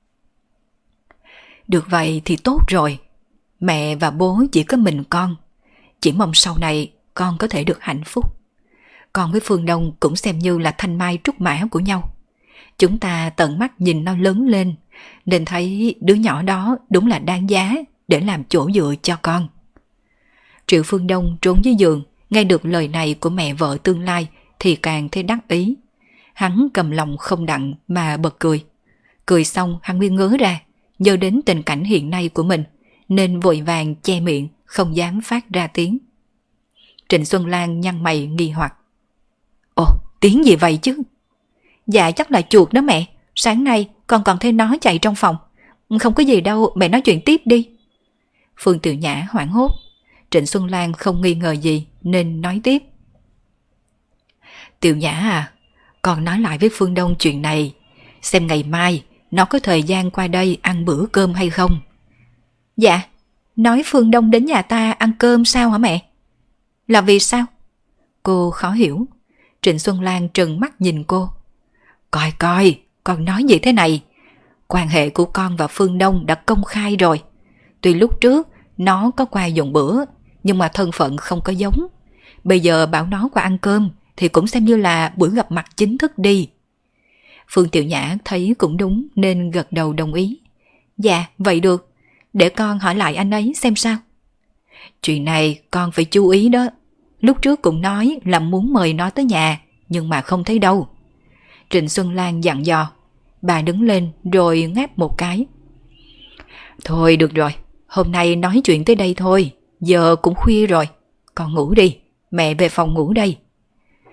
Được vậy thì tốt rồi. Mẹ và bố chỉ có mình con. Chỉ mong sau này con có thể được hạnh phúc. Con với Phương Đông cũng xem như là thanh mai trúc mã của nhau. Chúng ta tận mắt nhìn nó lớn lên, nên thấy đứa nhỏ đó đúng là đáng giá để làm chỗ dựa cho con. Triệu Phương Đông trốn dưới giường, nghe được lời này của mẹ vợ tương lai thì càng thấy đắc ý. Hắn cầm lòng không đặng mà bật cười. Cười xong hắn mới ngớ ra, nhớ đến tình cảnh hiện nay của mình, nên vội vàng che miệng, không dám phát ra tiếng. Trịnh Xuân Lan nhăn mày nghi hoặc. Ồ, tiếng gì vậy chứ? Dạ chắc là chuột đó mẹ, sáng nay con còn thấy nó chạy trong phòng. Không có gì đâu, mẹ nói chuyện tiếp đi. Phương Tiểu Nhã hoảng hốt. Trịnh Xuân Lan không nghi ngờ gì nên nói tiếp. Tiểu Nhã à, con nói lại với Phương Đông chuyện này, xem ngày mai nó có thời gian qua đây ăn bữa cơm hay không. Dạ, nói Phương Đông đến nhà ta ăn cơm sao hả mẹ? Là vì sao? Cô khó hiểu. Trịnh Xuân Lan trừng mắt nhìn cô. Coi coi, con nói gì thế này? Quan hệ của con và Phương Đông đã công khai rồi. Tuy lúc trước nó có qua dùng bữa, nhưng mà thân phận không có giống. Bây giờ bảo nó qua ăn cơm thì cũng xem như là buổi gặp mặt chính thức đi. Phương Tiểu Nhã thấy cũng đúng nên gật đầu đồng ý. Dạ, vậy được. Để con hỏi lại anh ấy xem sao. Chuyện này con phải chú ý đó. Lúc trước cũng nói là muốn mời nó tới nhà, nhưng mà không thấy đâu. Trịnh Xuân Lan dặn dò. Bà đứng lên rồi ngáp một cái. Thôi được rồi, hôm nay nói chuyện tới đây thôi. Giờ cũng khuya rồi. Con ngủ đi, mẹ về phòng ngủ đây.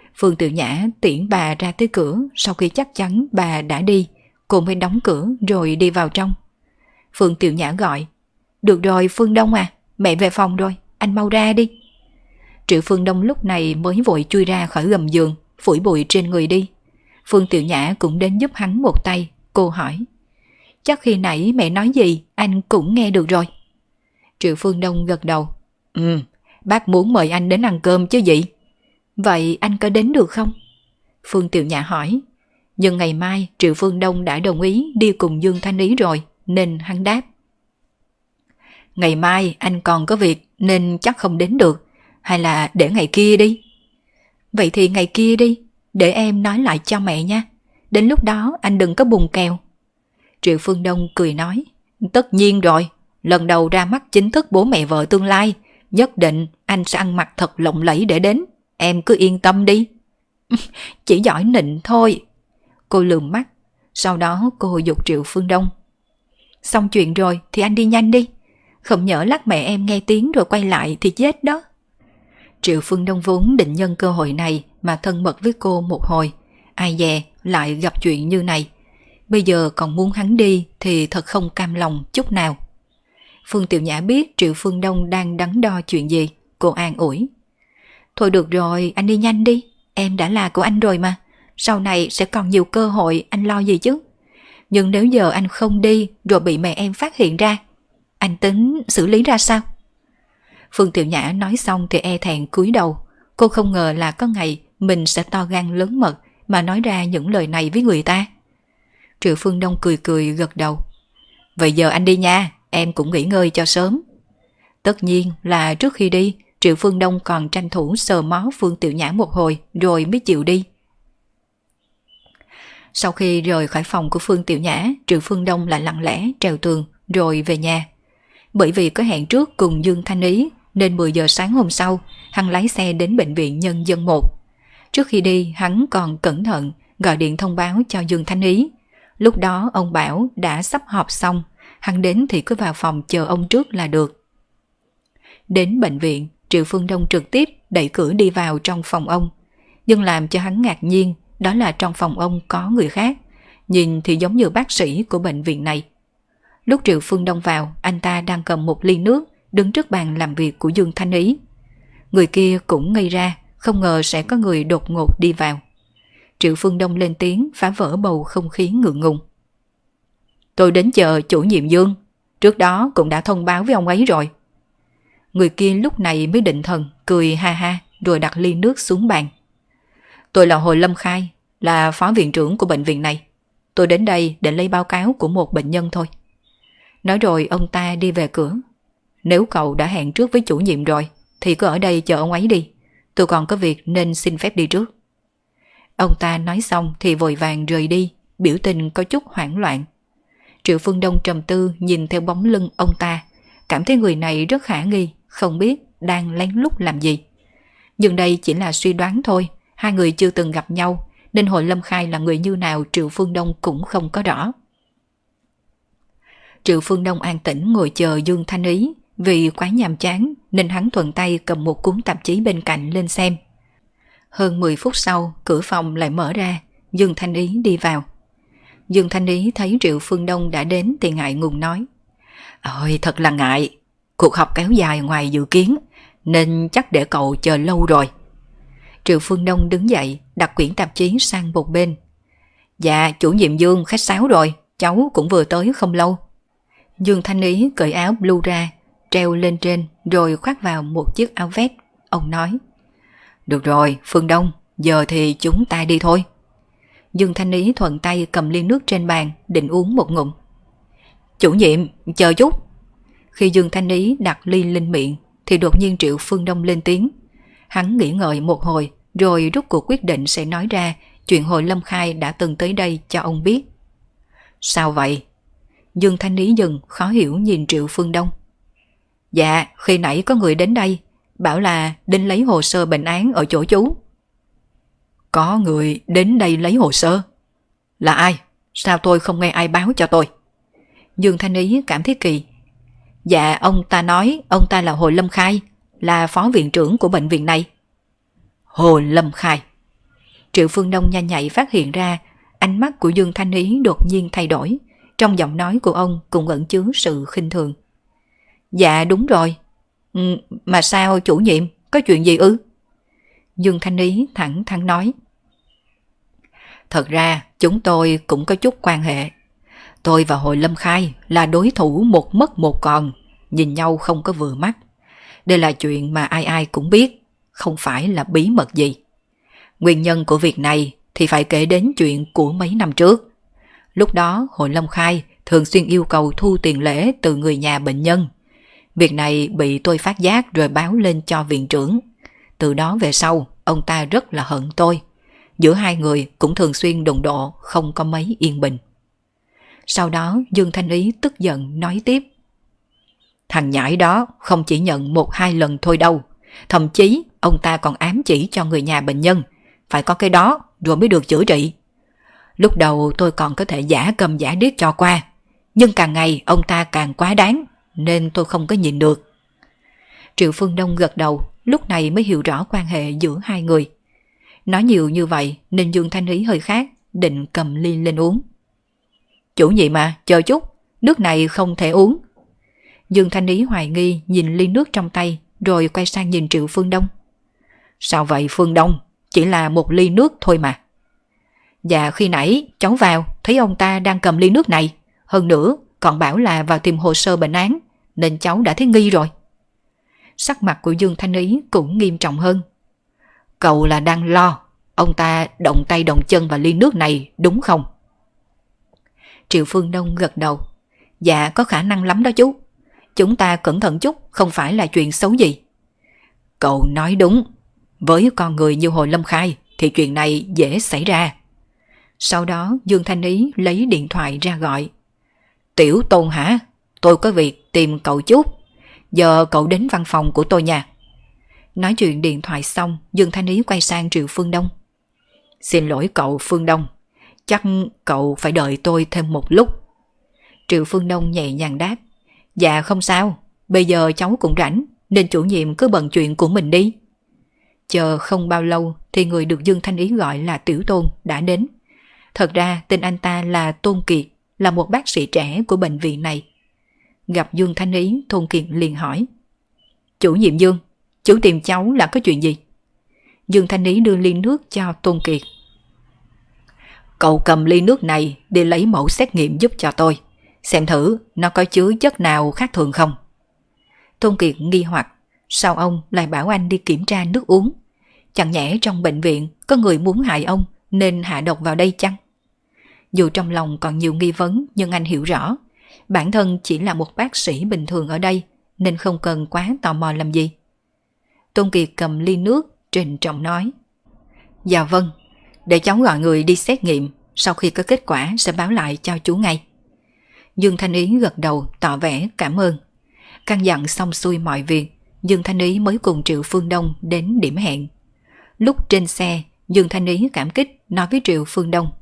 Phương Tiểu Nhã tiễn bà ra tới cửa, sau khi chắc chắn bà đã đi, cô mới đóng cửa rồi đi vào trong. Phương Tiểu Nhã gọi, được rồi Phương Đông à, mẹ về phòng rồi, anh mau ra đi. Triệu Phương Đông lúc này mới vội chui ra khỏi gầm giường, phủi bụi trên người đi. Phương Tiểu Nhã cũng đến giúp hắn một tay, cô hỏi, chắc khi nãy mẹ nói gì anh cũng nghe được rồi. Triệu Phương Đông gật đầu, bác muốn mời anh đến ăn cơm chứ gì. Vậy anh có đến được không? Phương Tiểu Nhã hỏi. Nhưng ngày mai Triệu Phương Đông đã đồng ý đi cùng Dương Thanh Ý rồi, nên hắn đáp. Ngày mai anh còn có việc nên chắc không đến được, hay là để ngày kia đi. Vậy thì ngày kia đi, để em nói lại cho mẹ nha. Đến lúc đó anh đừng có bùng kèo. Triệu Phương Đông cười nói, tất nhiên rồi, lần đầu ra mắt chính thức bố mẹ vợ tương lai, nhất định anh sẽ ăn mặc thật lộng lẫy để đến, em cứ yên tâm đi. Chỉ giỏi nịnh thôi. Cô lườm mắt, sau đó cô giục Triệu Phương Đông. Xong chuyện rồi thì anh đi nhanh đi, không nhỡ lát mẹ em nghe tiếng rồi quay lại thì chết đó. Triệu Phương Đông vốn định nhân cơ hội này mà thân mật với cô một hồi, ai dè lại gặp chuyện như này. Bây giờ còn muốn hắn đi thì thật không cam lòng chút nào. Phương Tiểu Nhã biết Triệu Phương Đông đang đắn đo chuyện gì, cô an ủi. Thôi được rồi, anh đi nhanh đi, em đã là của anh rồi mà, sau này sẽ còn nhiều cơ hội, anh lo gì chứ. Nhưng nếu giờ anh không đi rồi bị mẹ em phát hiện ra, anh tính xử lý ra sao? Phương Tiểu Nhã nói xong thì e thẹn cúi đầu, cô không ngờ là có ngày mình sẽ to gan lớn mật mà nói ra những lời này với người ta. Triệu Phương Đông cười cười gật đầu. Vậy giờ anh đi nha, em cũng nghỉ ngơi cho sớm. Tất nhiên là trước khi đi, Triệu Phương Đông còn tranh thủ sờ mó Phương Tiểu Nhã một hồi rồi mới chịu đi. Sau khi rời khỏi phòng của Phương Tiểu Nhã, Triệu Phương Đông lại lặng lẽ trèo tường rồi về nhà. Bởi vì có hẹn trước cùng Dương Thanh Ý nên 10 giờ sáng hôm sau, hắn lái xe đến Bệnh viện Nhân dân 1. Trước khi đi, hắn còn cẩn thận gọi điện thông báo cho Dương Thanh Ý. Lúc đó ông bảo đã sắp họp xong, hắn đến thì cứ vào phòng chờ ông trước là được. Đến bệnh viện, Triệu Phương Đông trực tiếp đẩy cửa đi vào trong phòng ông. Nhưng làm cho hắn ngạc nhiên, đó là trong phòng ông có người khác, nhìn thì giống như bác sĩ của bệnh viện này. Lúc Triệu Phương Đông vào, anh ta đang cầm một ly nước, đứng trước bàn làm việc của Dương Thanh Ý. Người kia cũng ngây ra, không ngờ sẽ có người đột ngột đi vào. Triệu Phương Đông lên tiếng phá vỡ bầu không khí ngượng ngùng. Tôi đến chờ chủ nhiệm Dương, trước đó cũng đã thông báo với ông ấy rồi. Người kia lúc này mới định thần, cười ha ha rồi đặt ly nước xuống bàn. Tôi là Hồ Lâm Khai, là phó viện trưởng của bệnh viện này. Tôi đến đây để lấy báo cáo của một bệnh nhân thôi. Nói rồi ông ta đi về cửa. Nếu cậu đã hẹn trước với chủ nhiệm rồi thì cứ ở đây chờ ông ấy đi. Tôi còn có việc nên xin phép đi trước. Ông ta nói xong thì vội vàng rời đi, biểu tình có chút hoảng loạn. Triệu Phương Đông trầm tư nhìn theo bóng lưng ông ta, cảm thấy người này rất khả nghi, không biết đang lén lút làm gì. Nhưng đây chỉ là suy đoán thôi, hai người chưa từng gặp nhau, nên Hồ Lâm Khai là người như nào Triệu Phương Đông cũng không có rõ. Triệu Phương Đông an tĩnh ngồi chờ Dương Thanh Ý, vì quá nhàm chán nên hắn thuận tay cầm một cuốn tạp chí bên cạnh lên xem. Hơn 10 phút sau, cửa phòng lại mở ra, Dương Thanh Ý đi vào. Dương Thanh Ý thấy Triệu Phương Đông đã đến thì ngại ngùng nói. Ôi thật là ngại, cuộc họp kéo dài ngoài dự kiến, nên chắc để cậu chờ lâu rồi. Triệu Phương Đông đứng dậy, đặt quyển tạp chí sang một bên. Dạ, chủ nhiệm Dương khách sáo rồi, cháu cũng vừa tới không lâu. Dương Thanh Ý cởi áo blue ra, treo lên trên rồi khoác vào một chiếc áo vest. Ông nói. Được rồi, Phương Đông, giờ thì chúng ta đi thôi. Dương Thanh Ý thuận tay cầm ly nước trên bàn, định uống một ngụm. Chủ nhiệm, chờ chút. Khi Dương Thanh Ý đặt ly lên miệng, thì đột nhiên Triệu Phương Đông lên tiếng. Hắn nghĩ ngợi một hồi, rồi rút cuộc quyết định sẽ nói ra chuyện Hồ Lâm Khai đã từng tới đây cho ông biết. Sao vậy? Dương Thanh Ý dừng, khó hiểu nhìn Triệu Phương Đông. Dạ, khi nãy có người đến đây, bảo là đến lấy hồ sơ bệnh án ở chỗ chú. Có người đến đây lấy hồ sơ? Là ai? Sao tôi không nghe ai báo cho tôi? Dương Thanh Ý cảm thấy kỳ. Dạ, ông ta nói ông ta là Hồ Lâm Khai, là phó viện trưởng của bệnh viện này. Hồ Lâm Khai? Triệu Phương Đông nhanh nhạy phát hiện ra ánh mắt của Dương Thanh Ý đột nhiên thay đổi, trong giọng nói của ông cũng ẩn chứa sự khinh thường. Dạ đúng rồi. Mà sao chủ nhiệm, có chuyện gì ư? Dương Thanh Ý thẳng thắn nói. Thật ra chúng tôi cũng có chút quan hệ. Tôi và Hội Lâm Khai là đối thủ một mất một còn, nhìn nhau không có vừa mắt. Đây là chuyện mà ai ai cũng biết, không phải là bí mật gì. Nguyên nhân của việc này thì phải kể đến chuyện của mấy năm trước. Lúc đó Hội Lâm Khai thường xuyên yêu cầu thu tiền lễ từ người nhà bệnh nhân. Việc này bị tôi phát giác rồi báo lên cho viện trưởng. Từ đó về sau, ông ta rất là hận tôi. Giữa hai người cũng thường xuyên đụng độ, không có mấy yên bình. Sau đó Dương Thanh Ý tức giận nói tiếp. Thằng nhãi đó không chỉ nhận 1-2 lần thôi đâu. Thậm chí ông ta còn ám chỉ cho người nhà bệnh nhân phải có cái đó rồi mới được chữa trị. Lúc đầu tôi còn có thể giả cầm giả điếc cho qua, nhưng càng ngày ông ta càng quá đáng, nên tôi không có nhìn được. Triệu Phương Đông gật đầu, lúc này mới hiểu rõ quan hệ giữa hai người. Nói nhiều như vậy nên Dương Thanh Ý hơi khác, định cầm ly lên uống. Chủ nhiệm mà, chờ chút, nước này không thể uống. Dương Thanh Ý hoài nghi nhìn ly nước trong tay, rồi quay sang nhìn Triệu Phương Đông. Sao vậy Phương Đông, chỉ là một ly nước thôi mà. Dạ khi nãy cháu vào thấy ông ta đang cầm ly nước này, hơn nữa còn bảo là vào tìm hồ sơ bệnh án, nên cháu đã thấy nghi rồi. Sắc mặt của Dương Thanh Ý cũng nghiêm trọng hơn. Cậu là đang lo ông ta động tay động chân vào ly nước này đúng không? Triệu Phương Đông gật đầu. Dạ có khả năng lắm đó chú. Chúng ta cẩn thận chút, không phải là chuyện xấu gì. Cậu nói đúng. Với con người như Hội Lâm Khai thì chuyện này dễ xảy ra. Sau đó Dương Thanh Ý lấy điện thoại ra gọi. Tiểu Tôn hả? Tôi có việc tìm cậu chút. Giờ cậu đến văn phòng của tôi nha. Nói chuyện điện thoại xong, Dương Thanh Ý quay sang Triệu Phương Đông. Xin lỗi cậu Phương Đông, chắc cậu phải đợi tôi thêm một lúc. Triệu Phương Đông nhẹ nhàng đáp. Dạ không sao, bây giờ cháu cũng rảnh, nên chủ nhiệm cứ bận chuyện của mình đi. Chờ không bao lâu thì người được Dương Thanh Ý gọi là Tiểu Tôn đã đến. Thật ra tên anh ta là Tôn Kiệt, là một bác sĩ trẻ của bệnh viện này. Gặp Dương Thanh Ý, Tôn Kiệt liền hỏi. Chủ nhiệm Dương, chú tìm cháu là có chuyện gì? Dương Thanh Ý đưa ly nước cho Tôn Kiệt. Cậu cầm ly nước này đi lấy mẫu xét nghiệm giúp cho tôi, xem thử nó có chứa chất nào khác thường không. Tôn Kiệt nghi hoặc, sao ông lại bảo anh đi kiểm tra nước uống? Chẳng nhẽ trong bệnh viện có người muốn hại ông nên hạ độc vào đây chăng? Dù trong lòng còn nhiều nghi vấn, nhưng anh hiểu rõ bản thân chỉ là một bác sĩ bình thường ở đây, nên không cần quá tò mò làm gì. Tôn Kiệt cầm ly nước, trịnh trọng nói. Dạ vâng, để cháu gọi người đi xét nghiệm, sau khi có kết quả sẽ báo lại cho chú ngay. Dương Thanh Ý gật đầu tỏ vẻ cảm ơn. Căn dặn xong xuôi mọi việc, Dương Thanh Ý mới cùng Triệu Phương Đông đến điểm hẹn. Lúc trên xe, Dương Thanh Ý cảm kích nói với Triệu Phương Đông.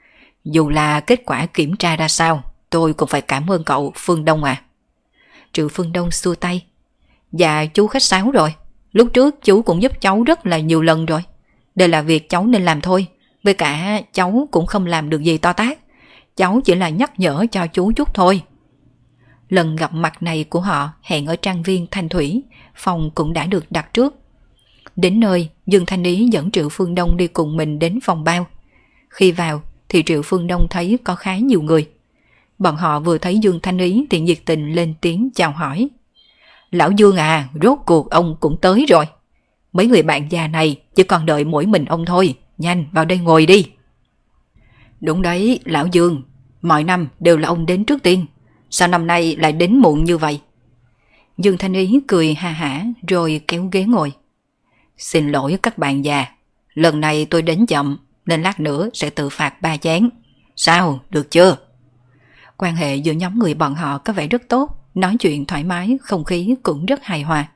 Dù là kết quả kiểm tra ra sao, tôi cũng phải cảm ơn cậu Phương Đông à. Triệu Phương Đông xua tay. Dạ chú khách sáo rồi, lúc trước chú cũng giúp cháu rất là nhiều lần rồi. Đây là việc cháu nên làm thôi, với cả cháu cũng không làm được gì to tát. Cháu chỉ là nhắc nhở cho chú chút thôi. Lần gặp mặt này của họ hẹn ở trang viên Thanh Thủy, phòng cũng đã được đặt trước. Đến nơi, Dương Thanh Ý dẫn Triệu Phương Đông đi cùng mình đến phòng bao. Khi vào thì Triệu Phương Đông thấy có khá nhiều người. Bọn họ vừa thấy Dương Thanh Ý thì nhiệt tình lên tiếng chào hỏi. Lão Dương à, rốt cuộc ông cũng tới rồi. Mấy người bạn già này chỉ còn đợi mỗi mình ông thôi, nhanh vào đây ngồi đi. Đúng đấy, Lão Dương, mọi năm đều là ông đến trước tiên, sao năm nay lại đến muộn như vậy? Dương Thanh Ý cười ha hả rồi kéo ghế ngồi. Xin lỗi các bạn già, lần này tôi đến chậm nên lát nữa sẽ tự phạt 3 chén. Sao, được chưa? Quan hệ giữa nhóm người bọn họ có vẻ rất tốt, nói chuyện thoải mái, không khí cũng rất hài hòa.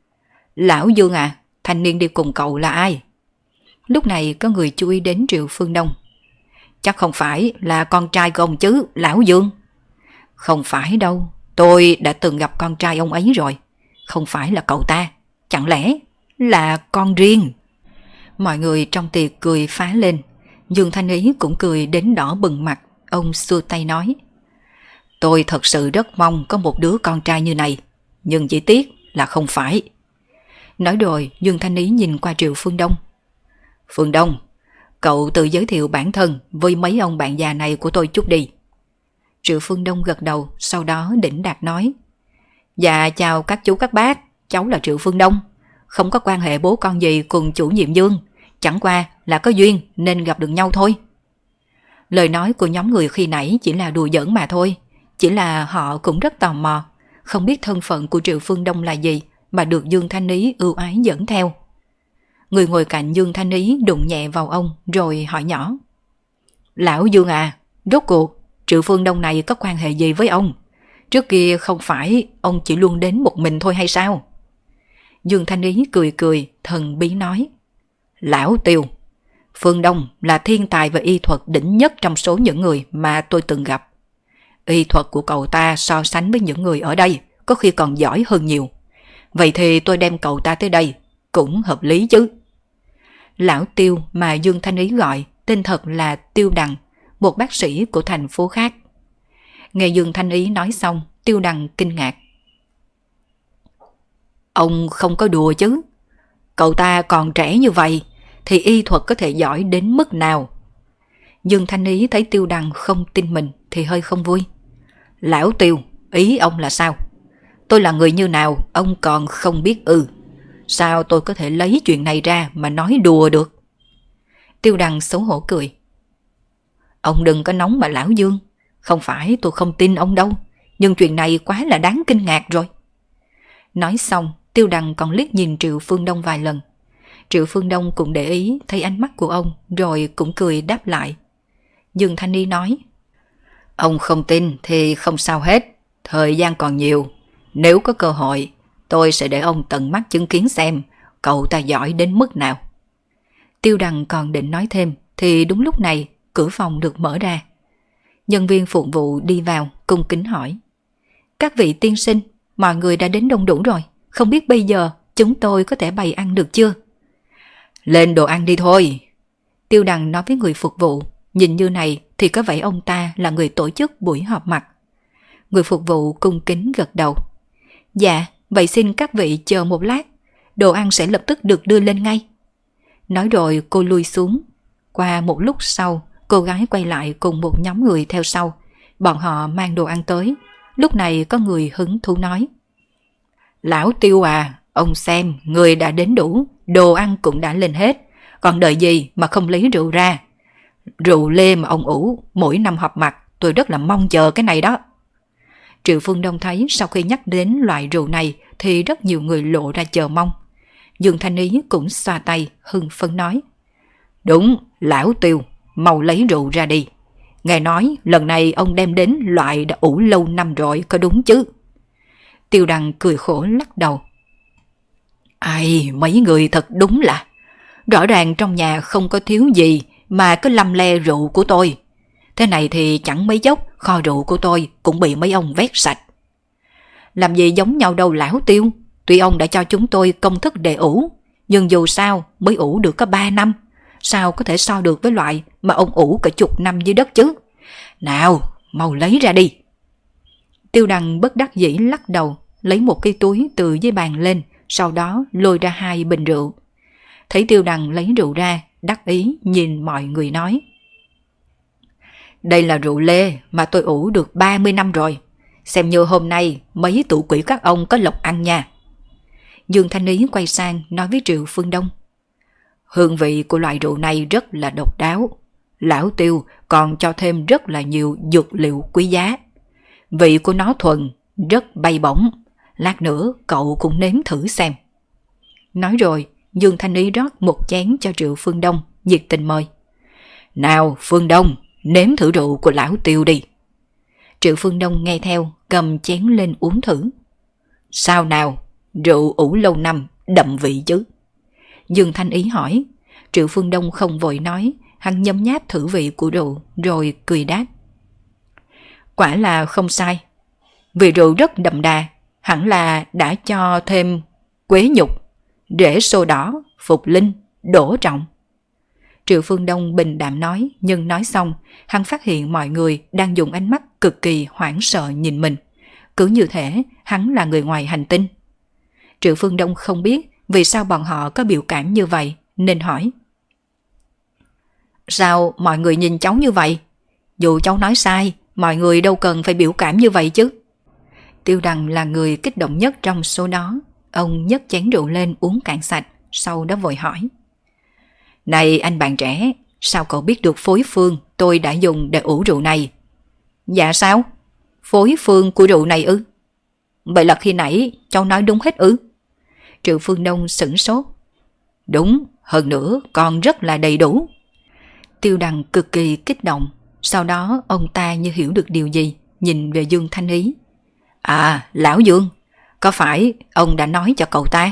Lão Dương à, thanh niên đi cùng cậu là ai? Lúc này có người chú ý đến Triệu Phương Đông. Chắc không phải là con trai của ông chứ, Lão Dương? Không phải đâu, tôi đã từng gặp con trai ông ấy rồi. Không phải là cậu ta, chẳng lẽ là con riêng? Mọi người trong tiệc cười phá lên. Dương Thanh Ý cũng cười đến đỏ bừng mặt. Ông xua tay nói: tôi thật sự rất mong có một đứa con trai như này, nhưng chỉ tiếc là không phải. Nói rồi Dương Thanh Ý nhìn qua Triệu Phương Đông. Phương Đông, cậu tự giới thiệu bản thân với mấy ông bạn già này của tôi chút đi. Triệu Phương Đông gật đầu, sau đó đỉnh đạt nói: dạ chào các chú các bác, cháu là Triệu Phương Đông, không có quan hệ bố con gì cùng chủ nhiệm Dương, chẳng qua là có duyên nên gặp được nhau thôi. Lời nói của nhóm người khi nãy chỉ là đùa giỡn mà thôi, chỉ là họ cũng rất tò mò, không biết thân phận của Triệu Phương Đông là gì mà được Dương Thanh Ý ưu ái dẫn theo. Người ngồi cạnh Dương Thanh Ý đụng nhẹ vào ông rồi hỏi nhỏ: lão Dương à, rốt cuộc Triệu Phương Đông này có quan hệ gì với ông? Trước kia không phải ông chỉ luôn đến một mình thôi hay sao? Dương Thanh Ý cười cười, thần bí nói: lão Tiêu, Phương Đông là thiên tài về y thuật đỉnh nhất trong số những người mà tôi từng gặp. Y thuật của cậu ta so sánh với những người ở đây có khi còn giỏi hơn nhiều. Vậy thì tôi đem cậu ta tới đây cũng hợp lý chứ. Lão Tiêu mà Dương Thanh Ý gọi tên thật là Tiêu Đằng, một bác sĩ của thành phố khác. Nghe Dương Thanh Ý nói xong, Tiêu Đằng kinh ngạc: ông không có đùa chứ? Cậu ta còn trẻ như vậy thì y thuật có thể giỏi đến mức nào? Dương Thanh Ý thấy Tiêu Đằng không tin mình thì hơi không vui. Lão Tiêu, ý ông là sao? Tôi là người như nào ông còn không biết ư? Sao tôi có thể lấy chuyện này ra mà nói đùa được? Tiêu Đằng xấu hổ cười: ông đừng có nóng mà lão Dương, không phải tôi không tin ông đâu, nhưng chuyện này quá là đáng kinh ngạc rồi. Nói xong, Tiêu Đằng còn liếc nhìn Triệu Phương Đông vài lần. Triệu Phương Đông cũng để ý thấy ánh mắt của ông rồi cũng cười đáp lại. Dương Thanh Ý nói: ông không tin thì không sao hết, thời gian còn nhiều. Nếu có cơ hội, tôi sẽ để ông tận mắt chứng kiến xem cậu ta giỏi đến mức nào. Tiêu Đằng còn định nói thêm thì đúng lúc này cửa phòng được mở ra. Nhân viên phục vụ đi vào cung kính hỏi: các vị tiên sinh, mọi người đã đến đông đủ rồi, không biết bây giờ chúng tôi có thể bày ăn được chưa? Lên đồ ăn đi thôi. Tiêu Đằng nói với người phục vụ, nhìn như này thì có vẻ ông ta là người tổ chức buổi họp mặt. Người phục vụ cung kính gật đầu: dạ, vậy xin các vị chờ một lát, đồ ăn sẽ lập tức được đưa lên ngay. Nói rồi cô lui xuống. Qua một lúc sau, cô gái quay lại cùng một nhóm người theo sau. Bọn họ mang đồ ăn tới. Lúc này có người hứng thú nói: lão Tiêu à, ông xem, người đã đến đủ, đồ ăn cũng đã lên hết, còn đợi gì mà không lấy rượu ra? Rượu lê mà ông ủ, mỗi năm họp mặt tôi rất là mong chờ cái này đó. Triệu Phương Đông thấy sau khi nhắc đến loại rượu này thì rất nhiều người lộ ra chờ mong. Dương Thanh Ý cũng xoa tay hưng phấn nói: đúng, lão Tiêu, mau lấy rượu ra đi. Nghe nói lần này ông đem đến loại đã ủ lâu năm rồi, có đúng chứ? Tiêu Đằng cười khổ lắc đầu: ai, mấy người thật đúng là, rõ ràng trong nhà không có thiếu gì mà cứ lăm le rượu của tôi. Thế này thì chẳng mấy chốc kho rượu của tôi cũng bị mấy ông vét sạch. Làm gì giống nhau đâu lão Tiêu, tuy ông đã cho chúng tôi công thức để ủ, nhưng dù sao mới ủ được có 3 năm, sao có thể so được với loại mà ông ủ cả chục năm dưới đất chứ? Nào, mau lấy ra đi. Tiêu Đằng bất đắc dĩ lắc đầu, lấy một cái túi từ dưới bàn lên, sau đó lôi ra 2 bình rượu. Thấy Tiêu Đằng lấy rượu ra, đắc ý nhìn mọi người nói: đây là rượu lê mà tôi ủ được 30 năm rồi, xem như hôm nay mấy tụ quỷ các ông có lộc ăn nha. Dương Thanh Ý quay sang nói với Triệu Phương Đông: hương vị của loại rượu này rất là độc đáo, lão Tiêu còn cho thêm rất là nhiều dược liệu quý giá. Vị của nó thuần, rất bay bổng, lát nữa cậu cũng nếm thử xem. Nói rồi, Dương Thanh Ý rót một chén cho Triệu Phương Đông, nhiệt tình mời: nào Phương Đông, nếm thử rượu của lão Tiêu đi. Triệu Phương Đông nghe theo, cầm chén lên uống thử. Sao nào, rượu ủ lâu năm, đậm vị chứ? Dương Thanh Ý hỏi. Triệu Phương Đông không vội nói, hắn nhấm nháp thử vị của rượu rồi cười đáp: quả là không sai, vị rượu rất đậm đà, hẳn là đã cho thêm quế nhục, rễ sô đỏ, phục linh, Đỗ Trọng. Triệu Phương Đông bình đạm nói, nhưng nói xong, hắn phát hiện mọi người đang dùng ánh mắt cực kỳ hoảng sợ nhìn mình. Cứ như thể hắn là người ngoài hành tinh. Triệu Phương Đông không biết vì sao bọn họ có biểu cảm như vậy, nên hỏi. Sao mọi người nhìn cháu như vậy? Dù cháu nói sai, mọi người đâu cần phải biểu cảm như vậy chứ. Tiêu Đằng là người kích động nhất trong số đó. Ông nhấc chén rượu lên uống cạn sạch, sau đó vội hỏi. Này anh bạn trẻ, sao cậu biết được phối phương tôi đã dùng để ủ rượu này? Dạ sao? Phối phương của rượu này ư? Vậy là khi nãy cháu nói đúng hết ư? Triệu Phương Đông sửng sốt. Đúng, hơn nữa còn rất là đầy đủ. Tiêu Đằng cực kỳ kích động. Sau đó ông ta như hiểu được điều gì, nhìn về Dương Thanh Ý. À, lão Dương, có phải ông đã nói cho cậu ta?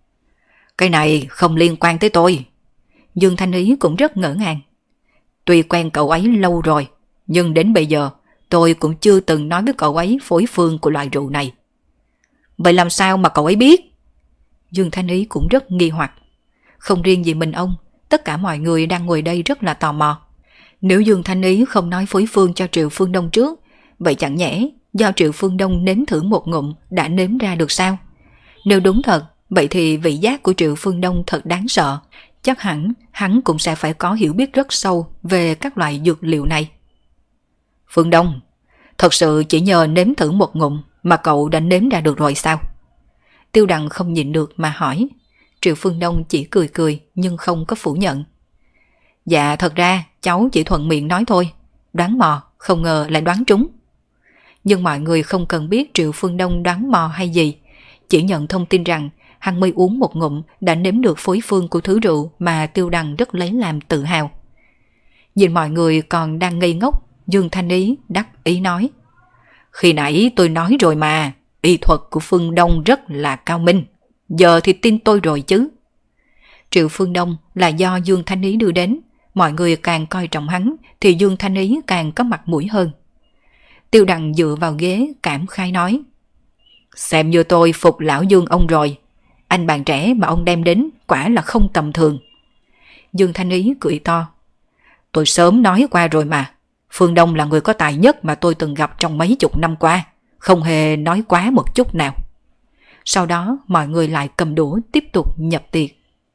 Cái này không liên quan tới tôi. Dương Thanh Ý cũng rất ngỡ ngàng. Tuy quen cậu ấy lâu rồi, nhưng đến bây giờ tôi cũng chưa từng nói với cậu ấy phối phương của loại rượu này. Vậy làm sao mà cậu ấy biết? Dương Thanh Ý cũng rất nghi hoặc. Không riêng gì mình ông, tất cả mọi người đang ngồi đây rất là tò mò. Nếu Dương Thanh Ý không nói phối phương cho Triệu Phương Đông trước, vậy chẳng nhẽ do Triệu Phương Đông nếm thử một ngụm đã nếm ra được sao? Nếu đúng thật, vậy thì vị giác của Triệu Phương Đông thật đáng sợ. Chắc hẳn hắn cũng sẽ phải có hiểu biết rất sâu về các loại dược liệu này. Phương Đông, thật sự chỉ nhờ nếm thử một ngụm mà cậu đã nếm ra được rồi sao? Tiêu Đằng không nhịn được mà hỏi. Triệu Phương Đông chỉ cười cười nhưng không có phủ nhận. Dạ thật ra cháu chỉ thuận miệng nói thôi, đoán mò, không ngờ lại đoán trúng. Nhưng mọi người không cần biết Triệu Phương Đông đoán mò hay gì, chỉ nhận thông tin rằng hắn mới uống một ngụm đã nếm được phối phương của thứ rượu mà Tiêu Đằng rất lấy làm tự hào. Nhìn mọi người còn đang ngây ngốc, Dương Thanh Ý đắc ý nói. Khi nãy tôi nói rồi mà, y thuật của Phương Đông rất là cao minh, giờ thì tin tôi rồi chứ. Triệu Phương Đông là do Dương Thanh Ý đưa đến, mọi người càng coi trọng hắn thì Dương Thanh Ý càng có mặt mũi hơn. Tiêu Đằng dựa vào ghế cảm khai nói. Xem như tôi phục lão Dương ông rồi, anh bạn trẻ mà ông đem đến quả là không tầm thường. Dương Thanh Ý cười to. Tôi sớm nói qua rồi mà, Phương Đông là người có tài nhất mà tôi từng gặp trong mấy chục năm qua, không hề nói quá một chút nào. Sau đó mọi người lại cầm đũa tiếp tục nhập tiệc.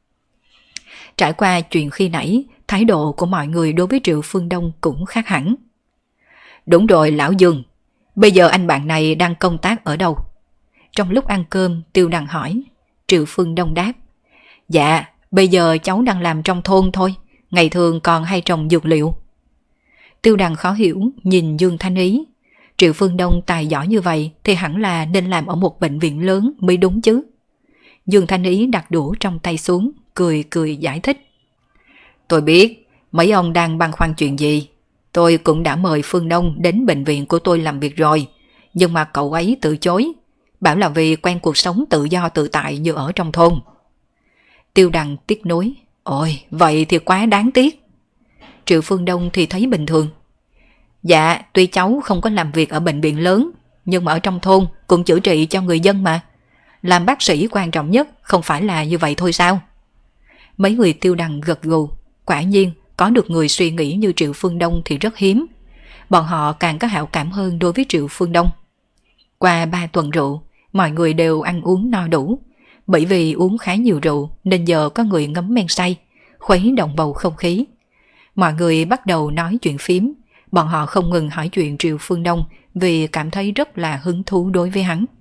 Trải qua chuyện khi nãy, thái độ của mọi người đối với Triệu Phương Đông cũng khác hẳn. Đúng rồi lão Dương, bây giờ anh bạn này đang công tác ở đâu? Trong lúc ăn cơm, Tiêu Đằng hỏi. Triệu Phương Đông đáp. Dạ, bây giờ cháu đang làm trong thôn thôi, ngày thường còn hay trồng dược liệu. Tiêu Đằng khó hiểu, nhìn Dương Thanh Ý. Triệu Phương Đông tài giỏi như vậy thì hẳn là nên làm ở một bệnh viện lớn mới đúng chứ. Dương Thanh Ý đặt đũa trong tay xuống, cười cười giải thích. Tôi biết, mấy ông đang băn khoăn chuyện gì. Tôi cũng đã mời Phương Đông đến bệnh viện của tôi làm việc rồi, nhưng mà cậu ấy từ chối, bảo là vì quen cuộc sống tự do tự tại như ở trong thôn. Tiêu Đằng tiếc nuối. Ôi, vậy thì quá đáng tiếc. Triệu Phương Đông thì thấy bình thường. Dạ, tuy cháu không có làm việc ở bệnh viện lớn, nhưng mà ở trong thôn cũng chữa trị cho người dân mà. Làm bác sĩ quan trọng nhất không phải là như vậy thôi sao? Mấy người Tiêu Đằng gật gù. Quả nhiên, có được người suy nghĩ như Triệu Phương Đông thì rất hiếm. Bọn họ càng có hảo cảm hơn đối với Triệu Phương Đông. Qua 3 tuần rượu, mọi người đều ăn uống no đủ. Bởi vì uống khá nhiều rượu nên giờ có người ngấm men say, khuấy động bầu không khí. Mọi người bắt đầu nói chuyện phím. Bọn họ không ngừng hỏi chuyện Triệu Phương Đông vì cảm thấy rất là hứng thú đối với hắn.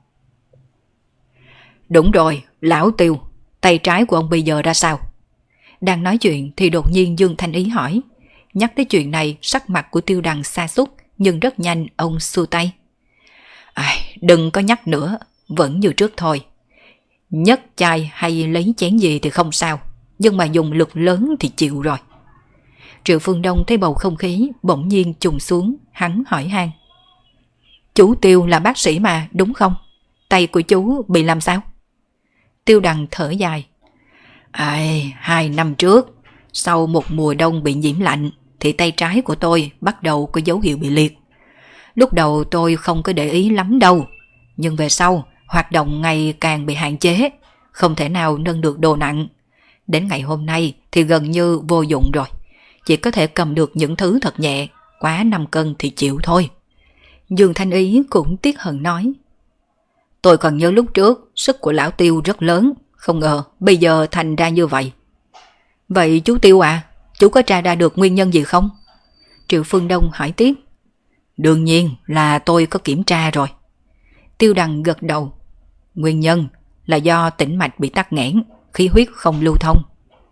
Đúng rồi, lão Tiêu, tay trái của ông bây giờ ra sao? Đang nói chuyện thì đột nhiên Dương Thanh Ý hỏi. Nhắc tới chuyện này, sắc mặt của Tiêu Đằng sa sút, nhưng rất nhanh ông xua tay. Đừng có nhắc nữa, vẫn như trước thôi. Nhấc chai hay lấy chén gì thì không sao, nhưng mà dùng lực lớn thì chịu rồi. Triệu Phương Đông thấy bầu không khí bỗng nhiên trùng xuống, hắn hỏi han. Chú Tiêu là bác sĩ mà, đúng không? Tay của chú bị làm sao? Tiêu Đằng thở dài. 2 năm trước, sau một mùa đông bị nhiễm lạnh, thì tay trái của tôi bắt đầu có dấu hiệu bị liệt. Lúc đầu tôi không có để ý lắm đâu, nhưng về sau, hoạt động ngày càng bị hạn chế, không thể nào nâng được đồ nặng. đến ngày hôm nay thì gần như vô dụng rồi. Chỉ có thể cầm được những thứ thật nhẹ, quá 5 cân thì chịu thôi. Dương Thanh Ý cũng tiếc hận nói. Tôi còn nhớ lúc trước sức của lão Tiêu rất lớn, không ngờ bây giờ thành ra như vậy. Vậy chú Tiêu à, chú có tra ra được nguyên nhân gì không? Triệu Phương Đông hỏi tiếp. Đương nhiên là tôi có kiểm tra rồi. Tiêu Đằng gật đầu. Nguyên nhân là do tĩnh mạch bị tắc nghẽn, khí huyết không lưu thông.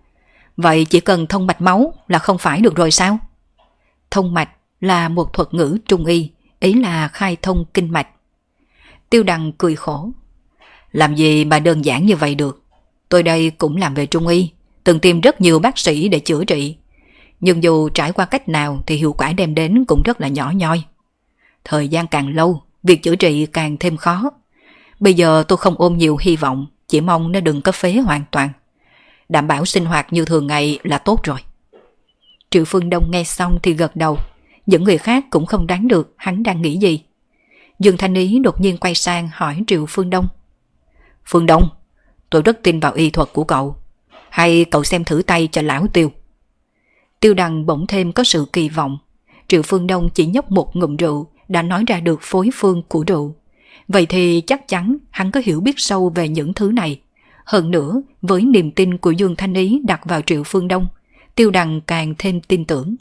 Vậy chỉ cần thông mạch máu là không phải được rồi sao? Thông mạch là một thuật ngữ trung y, ý là khai thông kinh mạch. Tiêu Đằng cười khổ. Làm gì mà đơn giản như vậy được. Tôi đây cũng làm về trung y, từng tìm rất nhiều bác sĩ để chữa trị. Nhưng dù trải qua cách nào thì hiệu quả đem đến cũng rất là nhỏ nhoi. Thời gian càng lâu, việc chữa trị càng thêm khó. Bây giờ tôi không ôm nhiều hy vọng, chỉ mong nó đừng có phế hoàn toàn. Đảm bảo sinh hoạt như thường ngày là tốt rồi. Triệu Phương Đông nghe xong thì gật đầu. Những người khác cũng không đoán được hắn đang nghĩ gì. Dương Thanh Ý đột nhiên quay sang hỏi Triệu Phương Đông. Phương Đông, tôi rất tin vào y thuật của cậu. Hay cậu xem thử tay cho lão Tiêu. Tiêu Đằng bỗng thêm có sự kỳ vọng. Triệu Phương Đông chỉ nhấp một ngụm rượu đã nói ra được phối phương của rượu. Vậy thì chắc chắn hắn có hiểu biết sâu về những thứ này. Hơn nữa, với niềm tin của Dương Thanh Ý đặt vào Triệu Phương Đông, Tiêu Đằng càng thêm tin tưởng.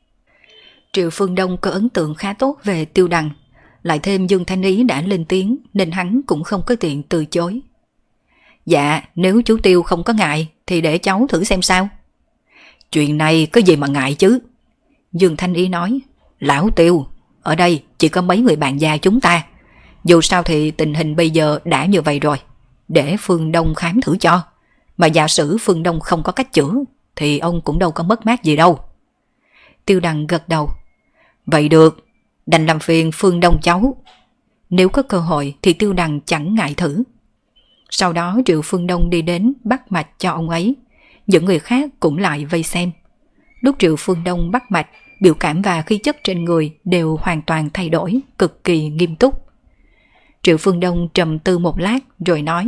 Triệu Phương Đông có ấn tượng khá tốt về Tiêu Đằng. Lại thêm Dương Thanh Ý đã lên tiếng nên hắn cũng không có tiện từ chối. Dạ, nếu chú Tiêu không có ngại thì để cháu thử xem sao. Chuyện này có gì mà ngại chứ? Dương Thanh Ý nói. Lão Tiêu, ở đây chỉ có mấy người bạn già chúng ta. Dù sao thì tình hình bây giờ đã như vậy rồi. Để Phương Đông khám thử cho. Mà giả sử Phương Đông không có cách chữa thì ông cũng đâu có mất mát gì đâu. Tiêu Đằng gật đầu. Vậy được, đành làm phiền Phương Đông cháu. Nếu có cơ hội thì Tiêu Đằng chẳng ngại thử. Sau đó Triệu Phương Đông đi đến bắt mạch cho ông ấy. Những người khác cũng lại vây xem. Lúc Triệu Phương Đông bắt mạch, biểu cảm và khí chất trên người đều hoàn toàn thay đổi, cực kỳ nghiêm túc. Triệu Phương Đông trầm tư một lát rồi nói.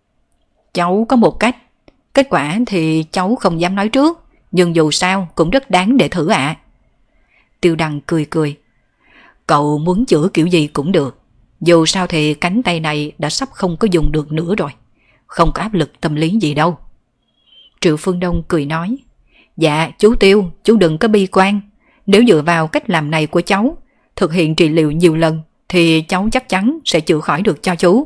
Cháu có một cách. Kết quả thì cháu không dám nói trước, nhưng dù sao cũng rất đáng để thử ạ. Tiêu Đằng cười cười. Cậu muốn chữa kiểu gì cũng được. Dù sao thì cánh tay này đã sắp không có dùng được nữa rồi. Không có áp lực tâm lý gì đâu. Triệu Phương Đông cười nói. Dạ chú Tiêu, chú đừng có bi quan. Nếu dựa vào cách làm này của cháu, thực hiện trị liệu nhiều lần, thì cháu chắc chắn sẽ chữa khỏi được cho chú.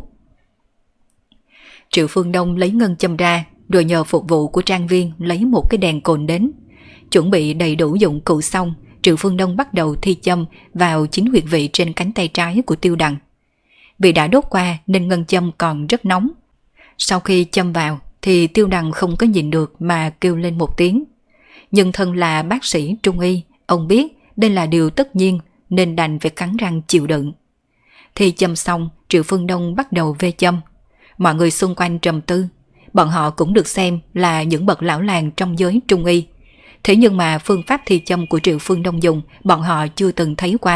Triệu Phương Đông lấy ngân châm ra, rồi nhờ phục vụ của trang viên lấy một cái đèn cồn đến. Chuẩn bị đầy đủ dụng cụ xong, Triệu Phương Đông bắt đầu thi châm vào chính huyệt vị trên cánh tay trái của Tiêu Đằng. Vì đã đốt qua nên ngân châm còn rất nóng. Sau khi châm vào thì Tiêu Đằng không có nhìn được mà kêu lên một tiếng. Nhưng thân là bác sĩ trung y, ông biết đây là điều tất nhiên nên đành phải cắn răng chịu đựng. Thì châm xong, Triệu Phương Đông bắt đầu vê châm. Mọi người xung quanh trầm tư. Bọn họ cũng được xem là những bậc lão làng trong giới trung y. Thế nhưng mà phương pháp thi châm của Triệu Phương Đông dùng bọn họ chưa từng thấy qua.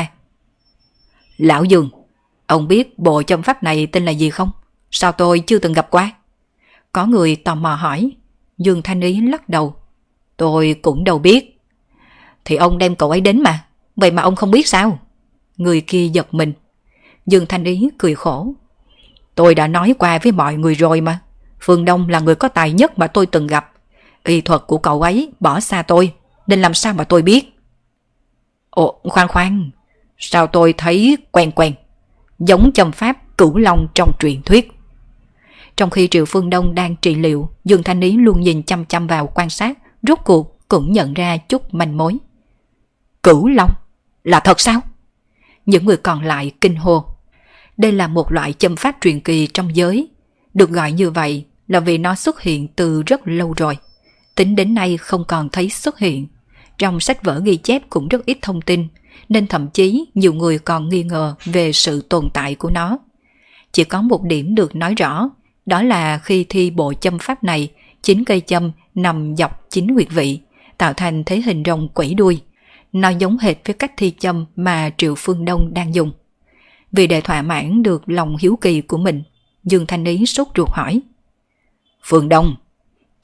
Lão Dương, ông biết bộ châm pháp này tên là gì không? Sao tôi chưa từng gặp qua? Có người tò mò hỏi. Dương Thanh Ý lắc đầu. Tôi cũng đâu biết. Thì ông đem cậu ấy đến mà. Vậy mà ông không biết sao? Người kia giật mình. Dương Thanh Ý cười khổ. Tôi đã nói qua với mọi người rồi mà. Phương Đông là người có tài nhất mà tôi từng gặp. Y thuật của cậu ấy bỏ xa tôi, nên làm sao mà tôi biết? Ồ, khoan. Sao tôi thấy quen quen, giống châm pháp Cửu Long trong truyền thuyết. Trong khi Triệu Phương Đông đang trị liệu, Dương Thanh Ý luôn nhìn chăm chăm vào quan sát, rốt cuộc cũng nhận ra chút manh mối. Cửu Long? Là thật sao? Những người còn lại kinh hô. Đây là một loại châm pháp truyền kỳ trong giới. Được gọi như vậy là vì nó xuất hiện từ rất lâu rồi. Tính đến nay không còn thấy xuất hiện. Trong sách vở ghi chép cũng rất ít thông tin, nên thậm chí nhiều người còn nghi ngờ về sự tồn tại của nó. Chỉ có một điểm được nói rõ, đó là khi thi bộ châm pháp này, 9 cây châm nằm dọc chính huyệt vị, tạo thành thế hình rồng quẩy đuôi. Nó giống hệt với cách thi châm mà Triệu Phương Đông đang dùng. Vì để thỏa mãn được lòng hiếu kỳ của mình, Dương Thanh Ý sốt ruột hỏi. Phương Đông,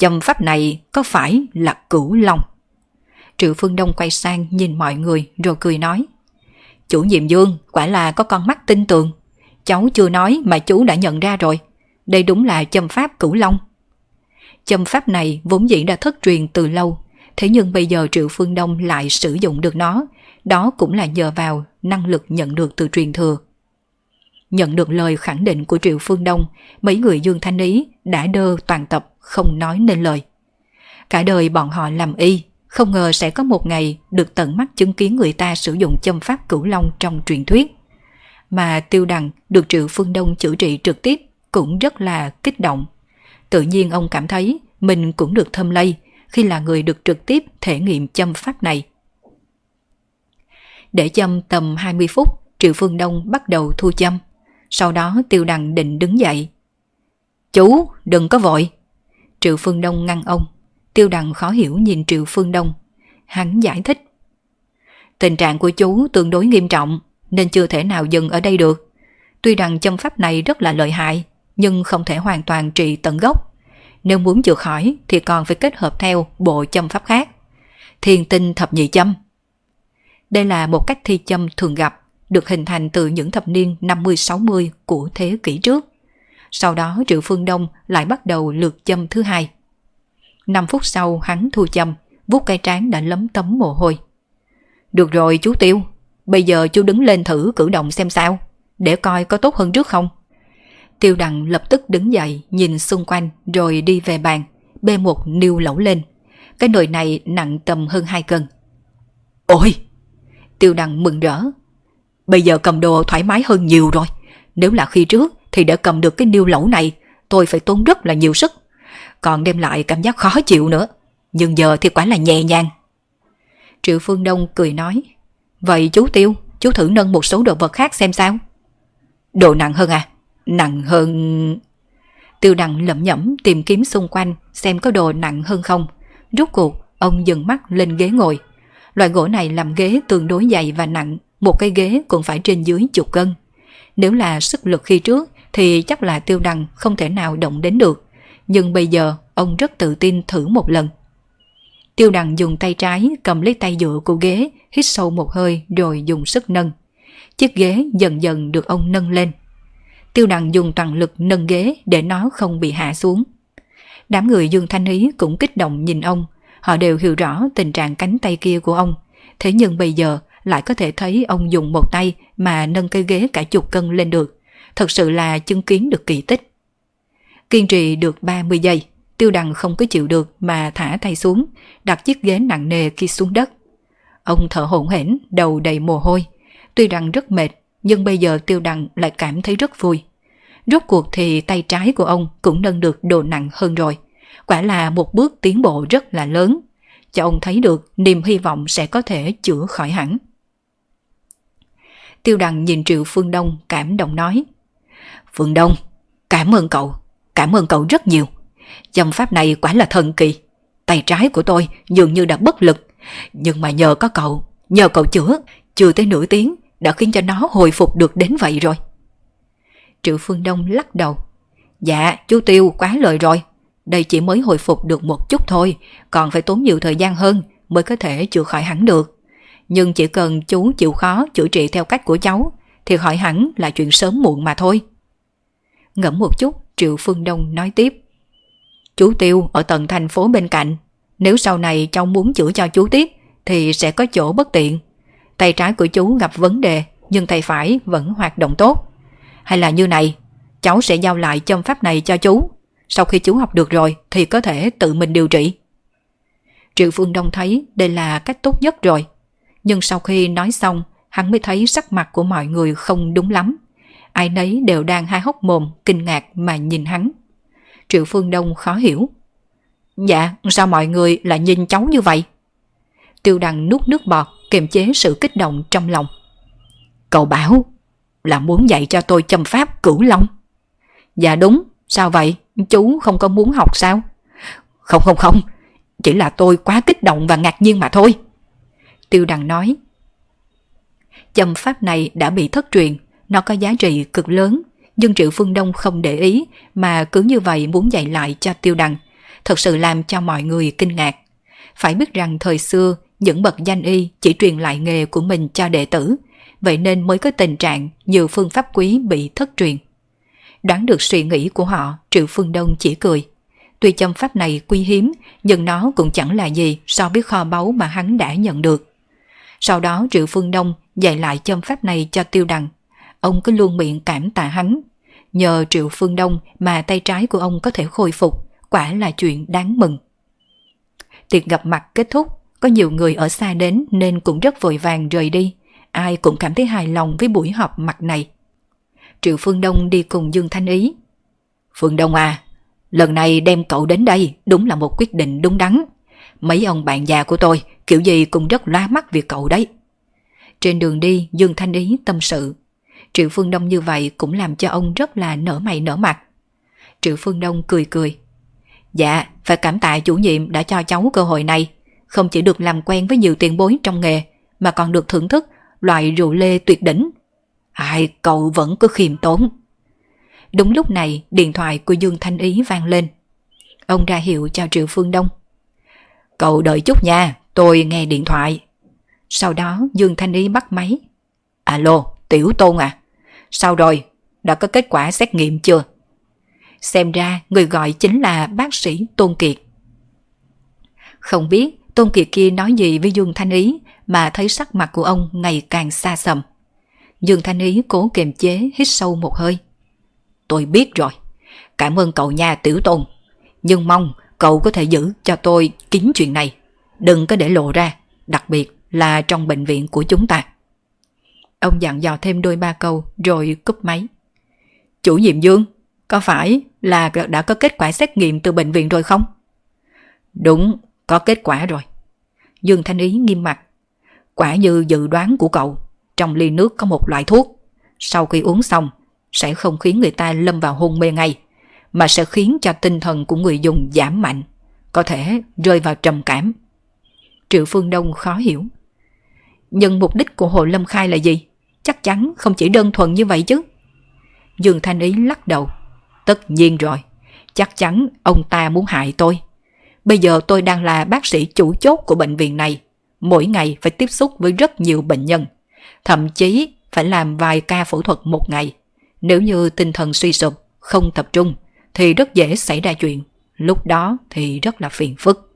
châm pháp này có phải là Cửu Long? Triệu Phương Đông quay sang nhìn mọi người rồi cười nói. Chủ nhiệm Dương quả là có con mắt tinh tường. Cháu chưa nói mà chú đã nhận ra rồi. Đây đúng là châm pháp Cửu Long. Châm pháp này vốn dĩ đã thất truyền từ lâu, thế nhưng bây giờ Triệu Phương Đông lại sử dụng được nó, đó cũng là nhờ vào năng lực nhận được từ truyền thừa. Nhận được lời khẳng định của Triệu Phương Đông, mấy người Dương Thanh Ý đã đơ toàn tập không nói nên lời. Cả đời bọn họ làm y, không ngờ sẽ có một ngày được tận mắt chứng kiến người ta sử dụng châm pháp Cửu Long trong truyền thuyết. Mà Tiêu Đằng được Triệu Phương Đông chữa trị trực tiếp cũng rất là kích động. Tự nhiên ông cảm thấy mình cũng được thâm lây khi là người được trực tiếp thể nghiệm châm pháp này. Để châm tầm 20 phút, Triệu Phương Đông bắt đầu thu châm. Sau đó Tiêu Đằng định đứng dậy. Chú, đừng có vội. Triệu Phương Đông ngăn ông. Tiêu Đằng khó hiểu nhìn Triệu Phương Đông. Hắn giải thích. Tình trạng của chú tương đối nghiêm trọng nên chưa thể nào dừng ở đây được. Tuy rằng châm pháp này rất là lợi hại, nhưng không thể hoàn toàn trị tận gốc. Nếu muốn chữa khỏi thì còn phải kết hợp theo bộ châm pháp khác. Thiên tinh thập nhị châm. Đây là một cách thi châm thường gặp, được hình thành từ những thập niên 50-60 của thế kỷ trước. Sau đó Triệu Phương Đông lại bắt đầu lượt châm thứ hai. 5 phút sau hắn thu châm, vuốt cái trán đã lấm tấm mồ hôi. Được rồi chú Tiêu, bây giờ chú đứng lên thử cử động xem sao, để coi có tốt hơn trước không. Tiêu Đằng lập tức đứng dậy nhìn xung quanh rồi đi về bàn, bê một niêu lẩu lên. Cái nồi này nặng tầm hơn 2 cân. Ôi! Tiêu Đằng mừng rỡ. Bây giờ cầm đồ thoải mái hơn nhiều rồi. Nếu là khi trước thì để cầm được cái niêu lẩu này tôi phải tốn rất là nhiều sức, còn đem lại cảm giác khó chịu nữa. Nhưng giờ thì quả là nhẹ nhàng. Triệu Phương Đông cười nói. Vậy chú Tiêu, chú thử nâng một số đồ vật khác xem sao. Đồ nặng hơn à? Nặng hơn... Tiêu Đằng lẩm nhẩm tìm kiếm xung quanh xem có đồ nặng hơn không. Rốt cuộc ông dừng mắt lên ghế ngồi. Loại gỗ này làm ghế tương đối dày và nặng, một cái ghế cũng phải trên dưới chục cân. Nếu là sức lực khi trước thì chắc là Tiêu Đằng không thể nào động đến được, nhưng bây giờ ông rất tự tin thử một lần. Tiêu Đằng dùng tay trái cầm lấy tay dựa của ghế, hít sâu một hơi rồi dùng sức nâng. Chiếc ghế dần dần được ông nâng lên. Tiêu Đằng dùng toàn lực nâng ghế để nó không bị hạ xuống. Đám người Dương Thanh Ý cũng kích động nhìn ông. Họ đều hiểu rõ tình trạng cánh tay kia của ông. Thế nhưng bây giờ lại có thể thấy ông dùng một tay mà nâng cái ghế cả chục cân lên được. Thật sự là chứng kiến được kỳ tích. Kiên trì được 30 giây, Tiêu Đằng không có chịu được mà thả tay xuống, đặt chiếc ghế nặng nề kia xuống đất. Ông thở hổn hển, đầu đầy mồ hôi. Tuy rằng rất mệt, nhưng bây giờ Tiêu Đằng lại cảm thấy rất vui. Rốt cuộc thì tay trái của ông cũng nâng được đồ nặng hơn rồi. Quả là một bước tiến bộ rất là lớn, cho ông thấy được niềm hy vọng sẽ có thể chữa khỏi hẳn. Tiêu Đằng nhìn Triệu Phương Đông cảm động nói. Phương Đông, cảm ơn cậu rất nhiều. Châm pháp này quả là thần kỳ. Tay trái của tôi dường như đã bất lực, nhưng mà nhờ cậu chữa, chưa tới nửa tiếng đã khiến cho nó hồi phục được đến vậy rồi. Triệu Phương Đông lắc đầu. Dạ, chú Tiêu quá lời rồi. Đây chỉ mới hồi phục được một chút thôi, còn phải tốn nhiều thời gian hơn mới có thể chữa khỏi hẳn được. Nhưng chỉ cần chú chịu khó chữa trị theo cách của cháu thì khỏi hẳn là chuyện sớm muộn mà thôi. Ngẫm một chút, Triệu Phương Đông nói tiếp. Chú Tiêu ở tận thành phố bên cạnh, nếu sau này cháu muốn chữa cho chú tiếp thì sẽ có chỗ bất tiện. Tay trái của chú gặp vấn đề nhưng tay phải vẫn hoạt động tốt. Hay là như này, cháu sẽ giao lại châm pháp này cho chú. Sau khi chú học được rồi thì có thể tự mình điều trị. Triệu Phương Đông thấy đây là cách tốt nhất rồi. Nhưng sau khi nói xong, hắn mới thấy sắc mặt của mọi người không đúng lắm. Ai nấy đều đang há hốc mồm, kinh ngạc mà nhìn hắn. Triệu Phương Đông khó hiểu. Dạ, sao mọi người lại nhìn cháu như vậy? Tiêu Đằng nuốt nước bọt, kiềm chế sự kích động trong lòng. Cậu bảo là muốn dạy cho tôi châm pháp Cửu Long. Dạ đúng, sao vậy? Chú không có muốn học sao? Không, chỉ là tôi quá kích động và ngạc nhiên mà thôi. Tiêu Đằng nói. Châm pháp này đã bị thất truyền, nó có giá trị cực lớn, nhưng Triệu Phương Đông không để ý mà cứ như vậy muốn dạy lại cho Tiêu Đằng. thật sự làm cho mọi người kinh ngạc. Phải biết rằng thời xưa, những bậc danh y chỉ truyền lại nghề của mình cho đệ tử, vậy nên mới có tình trạng nhiều phương pháp quý bị thất truyền. Đoán được suy nghĩ của họ, Triệu Phương Đông chỉ cười. Tuy châm pháp này quý hiếm, nhưng nó cũng chẳng là gì so với kho báu mà hắn đã nhận được. Sau đó Triệu Phương Đông dạy lại châm pháp này cho Tiêu Đằng. Ông cứ luôn miệng cảm tạ hắn. Nhờ Triệu Phương Đông mà tay trái của ông có thể khôi phục, quả là chuyện đáng mừng. Tiệc gặp mặt kết thúc, có nhiều người ở xa đến nên cũng rất vội vàng rời đi. Ai cũng cảm thấy hài lòng với buổi họp mặt này. Triệu Phương Đông đi cùng Dương Thanh Ý. Phương Đông à, lần này đem cậu đến đây đúng là một quyết định đúng đắn. Mấy ông bạn già của tôi kiểu gì cũng rất lóa mắt vì cậu đấy. Trên đường đi, Dương Thanh Ý tâm sự. Triệu Phương Đông như vậy cũng làm cho ông rất là nở mày nở mặt. Triệu Phương Đông cười cười. Dạ, phải cảm tạ chủ nhiệm đã cho cháu cơ hội này. Không chỉ được làm quen với nhiều tiền bối trong nghề, mà còn được thưởng thức loại rượu lê tuyệt đỉnh. Ai, cậu vẫn cứ khiêm tốn. Đúng lúc này, điện thoại của Dương Thanh Ý vang lên. Ông ra hiệu cho Triệu Phương Đông. Cậu đợi chút nha, tôi nghe điện thoại. Sau đó Dương Thanh Ý bắt máy. Alo, Tiểu Tôn à? Sao rồi? Đã có kết quả xét nghiệm chưa? Xem ra người gọi chính là bác sĩ Tôn Kiệt. Không biết Tôn Kiệt kia nói gì với Dương Thanh Ý mà thấy sắc mặt của ông ngày càng xa sầm. Dương Thanh Ý cố kiềm chế hít sâu một hơi. Tôi biết rồi. Cảm ơn cậu nha Tiểu Tôn. Nhưng mong cậu có thể giữ cho tôi kín chuyện này. Đừng có để lộ ra, đặc biệt là trong bệnh viện của chúng ta. Ông dặn dò thêm đôi ba câu rồi cúp máy. Chủ nhiệm Dương, có phải là đã có kết quả xét nghiệm từ bệnh viện rồi không? Đúng, có kết quả rồi. Dương Thanh Ý nghiêm mặt. Quả như dự đoán của cậu, trong ly nước có một loại thuốc. Sau khi uống xong, sẽ không khiến người ta lâm vào hôn mê ngay, mà sẽ khiến cho tinh thần của người dùng giảm mạnh, có thể rơi vào trầm cảm. Triệu Phương Đông khó hiểu. Nhưng mục đích của Hồ Lâm Khai là gì? Chắc chắn không chỉ đơn thuần như vậy chứ. Dương Thanh Ý lắc đầu. Tất nhiên rồi, chắc chắn ông ta muốn hại tôi. Bây giờ tôi đang là bác sĩ chủ chốt của bệnh viện này, mỗi ngày phải tiếp xúc với rất nhiều bệnh nhân, thậm chí phải làm vài ca phẫu thuật một ngày. Nếu như tinh thần suy sụp, không tập trung thì rất dễ xảy ra chuyện, lúc đó thì rất là phiền phức.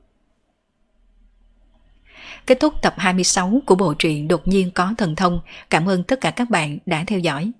Kết thúc tập 26 của bộ truyện Đột nhiên có thần thông. Cảm ơn tất cả các bạn đã theo dõi.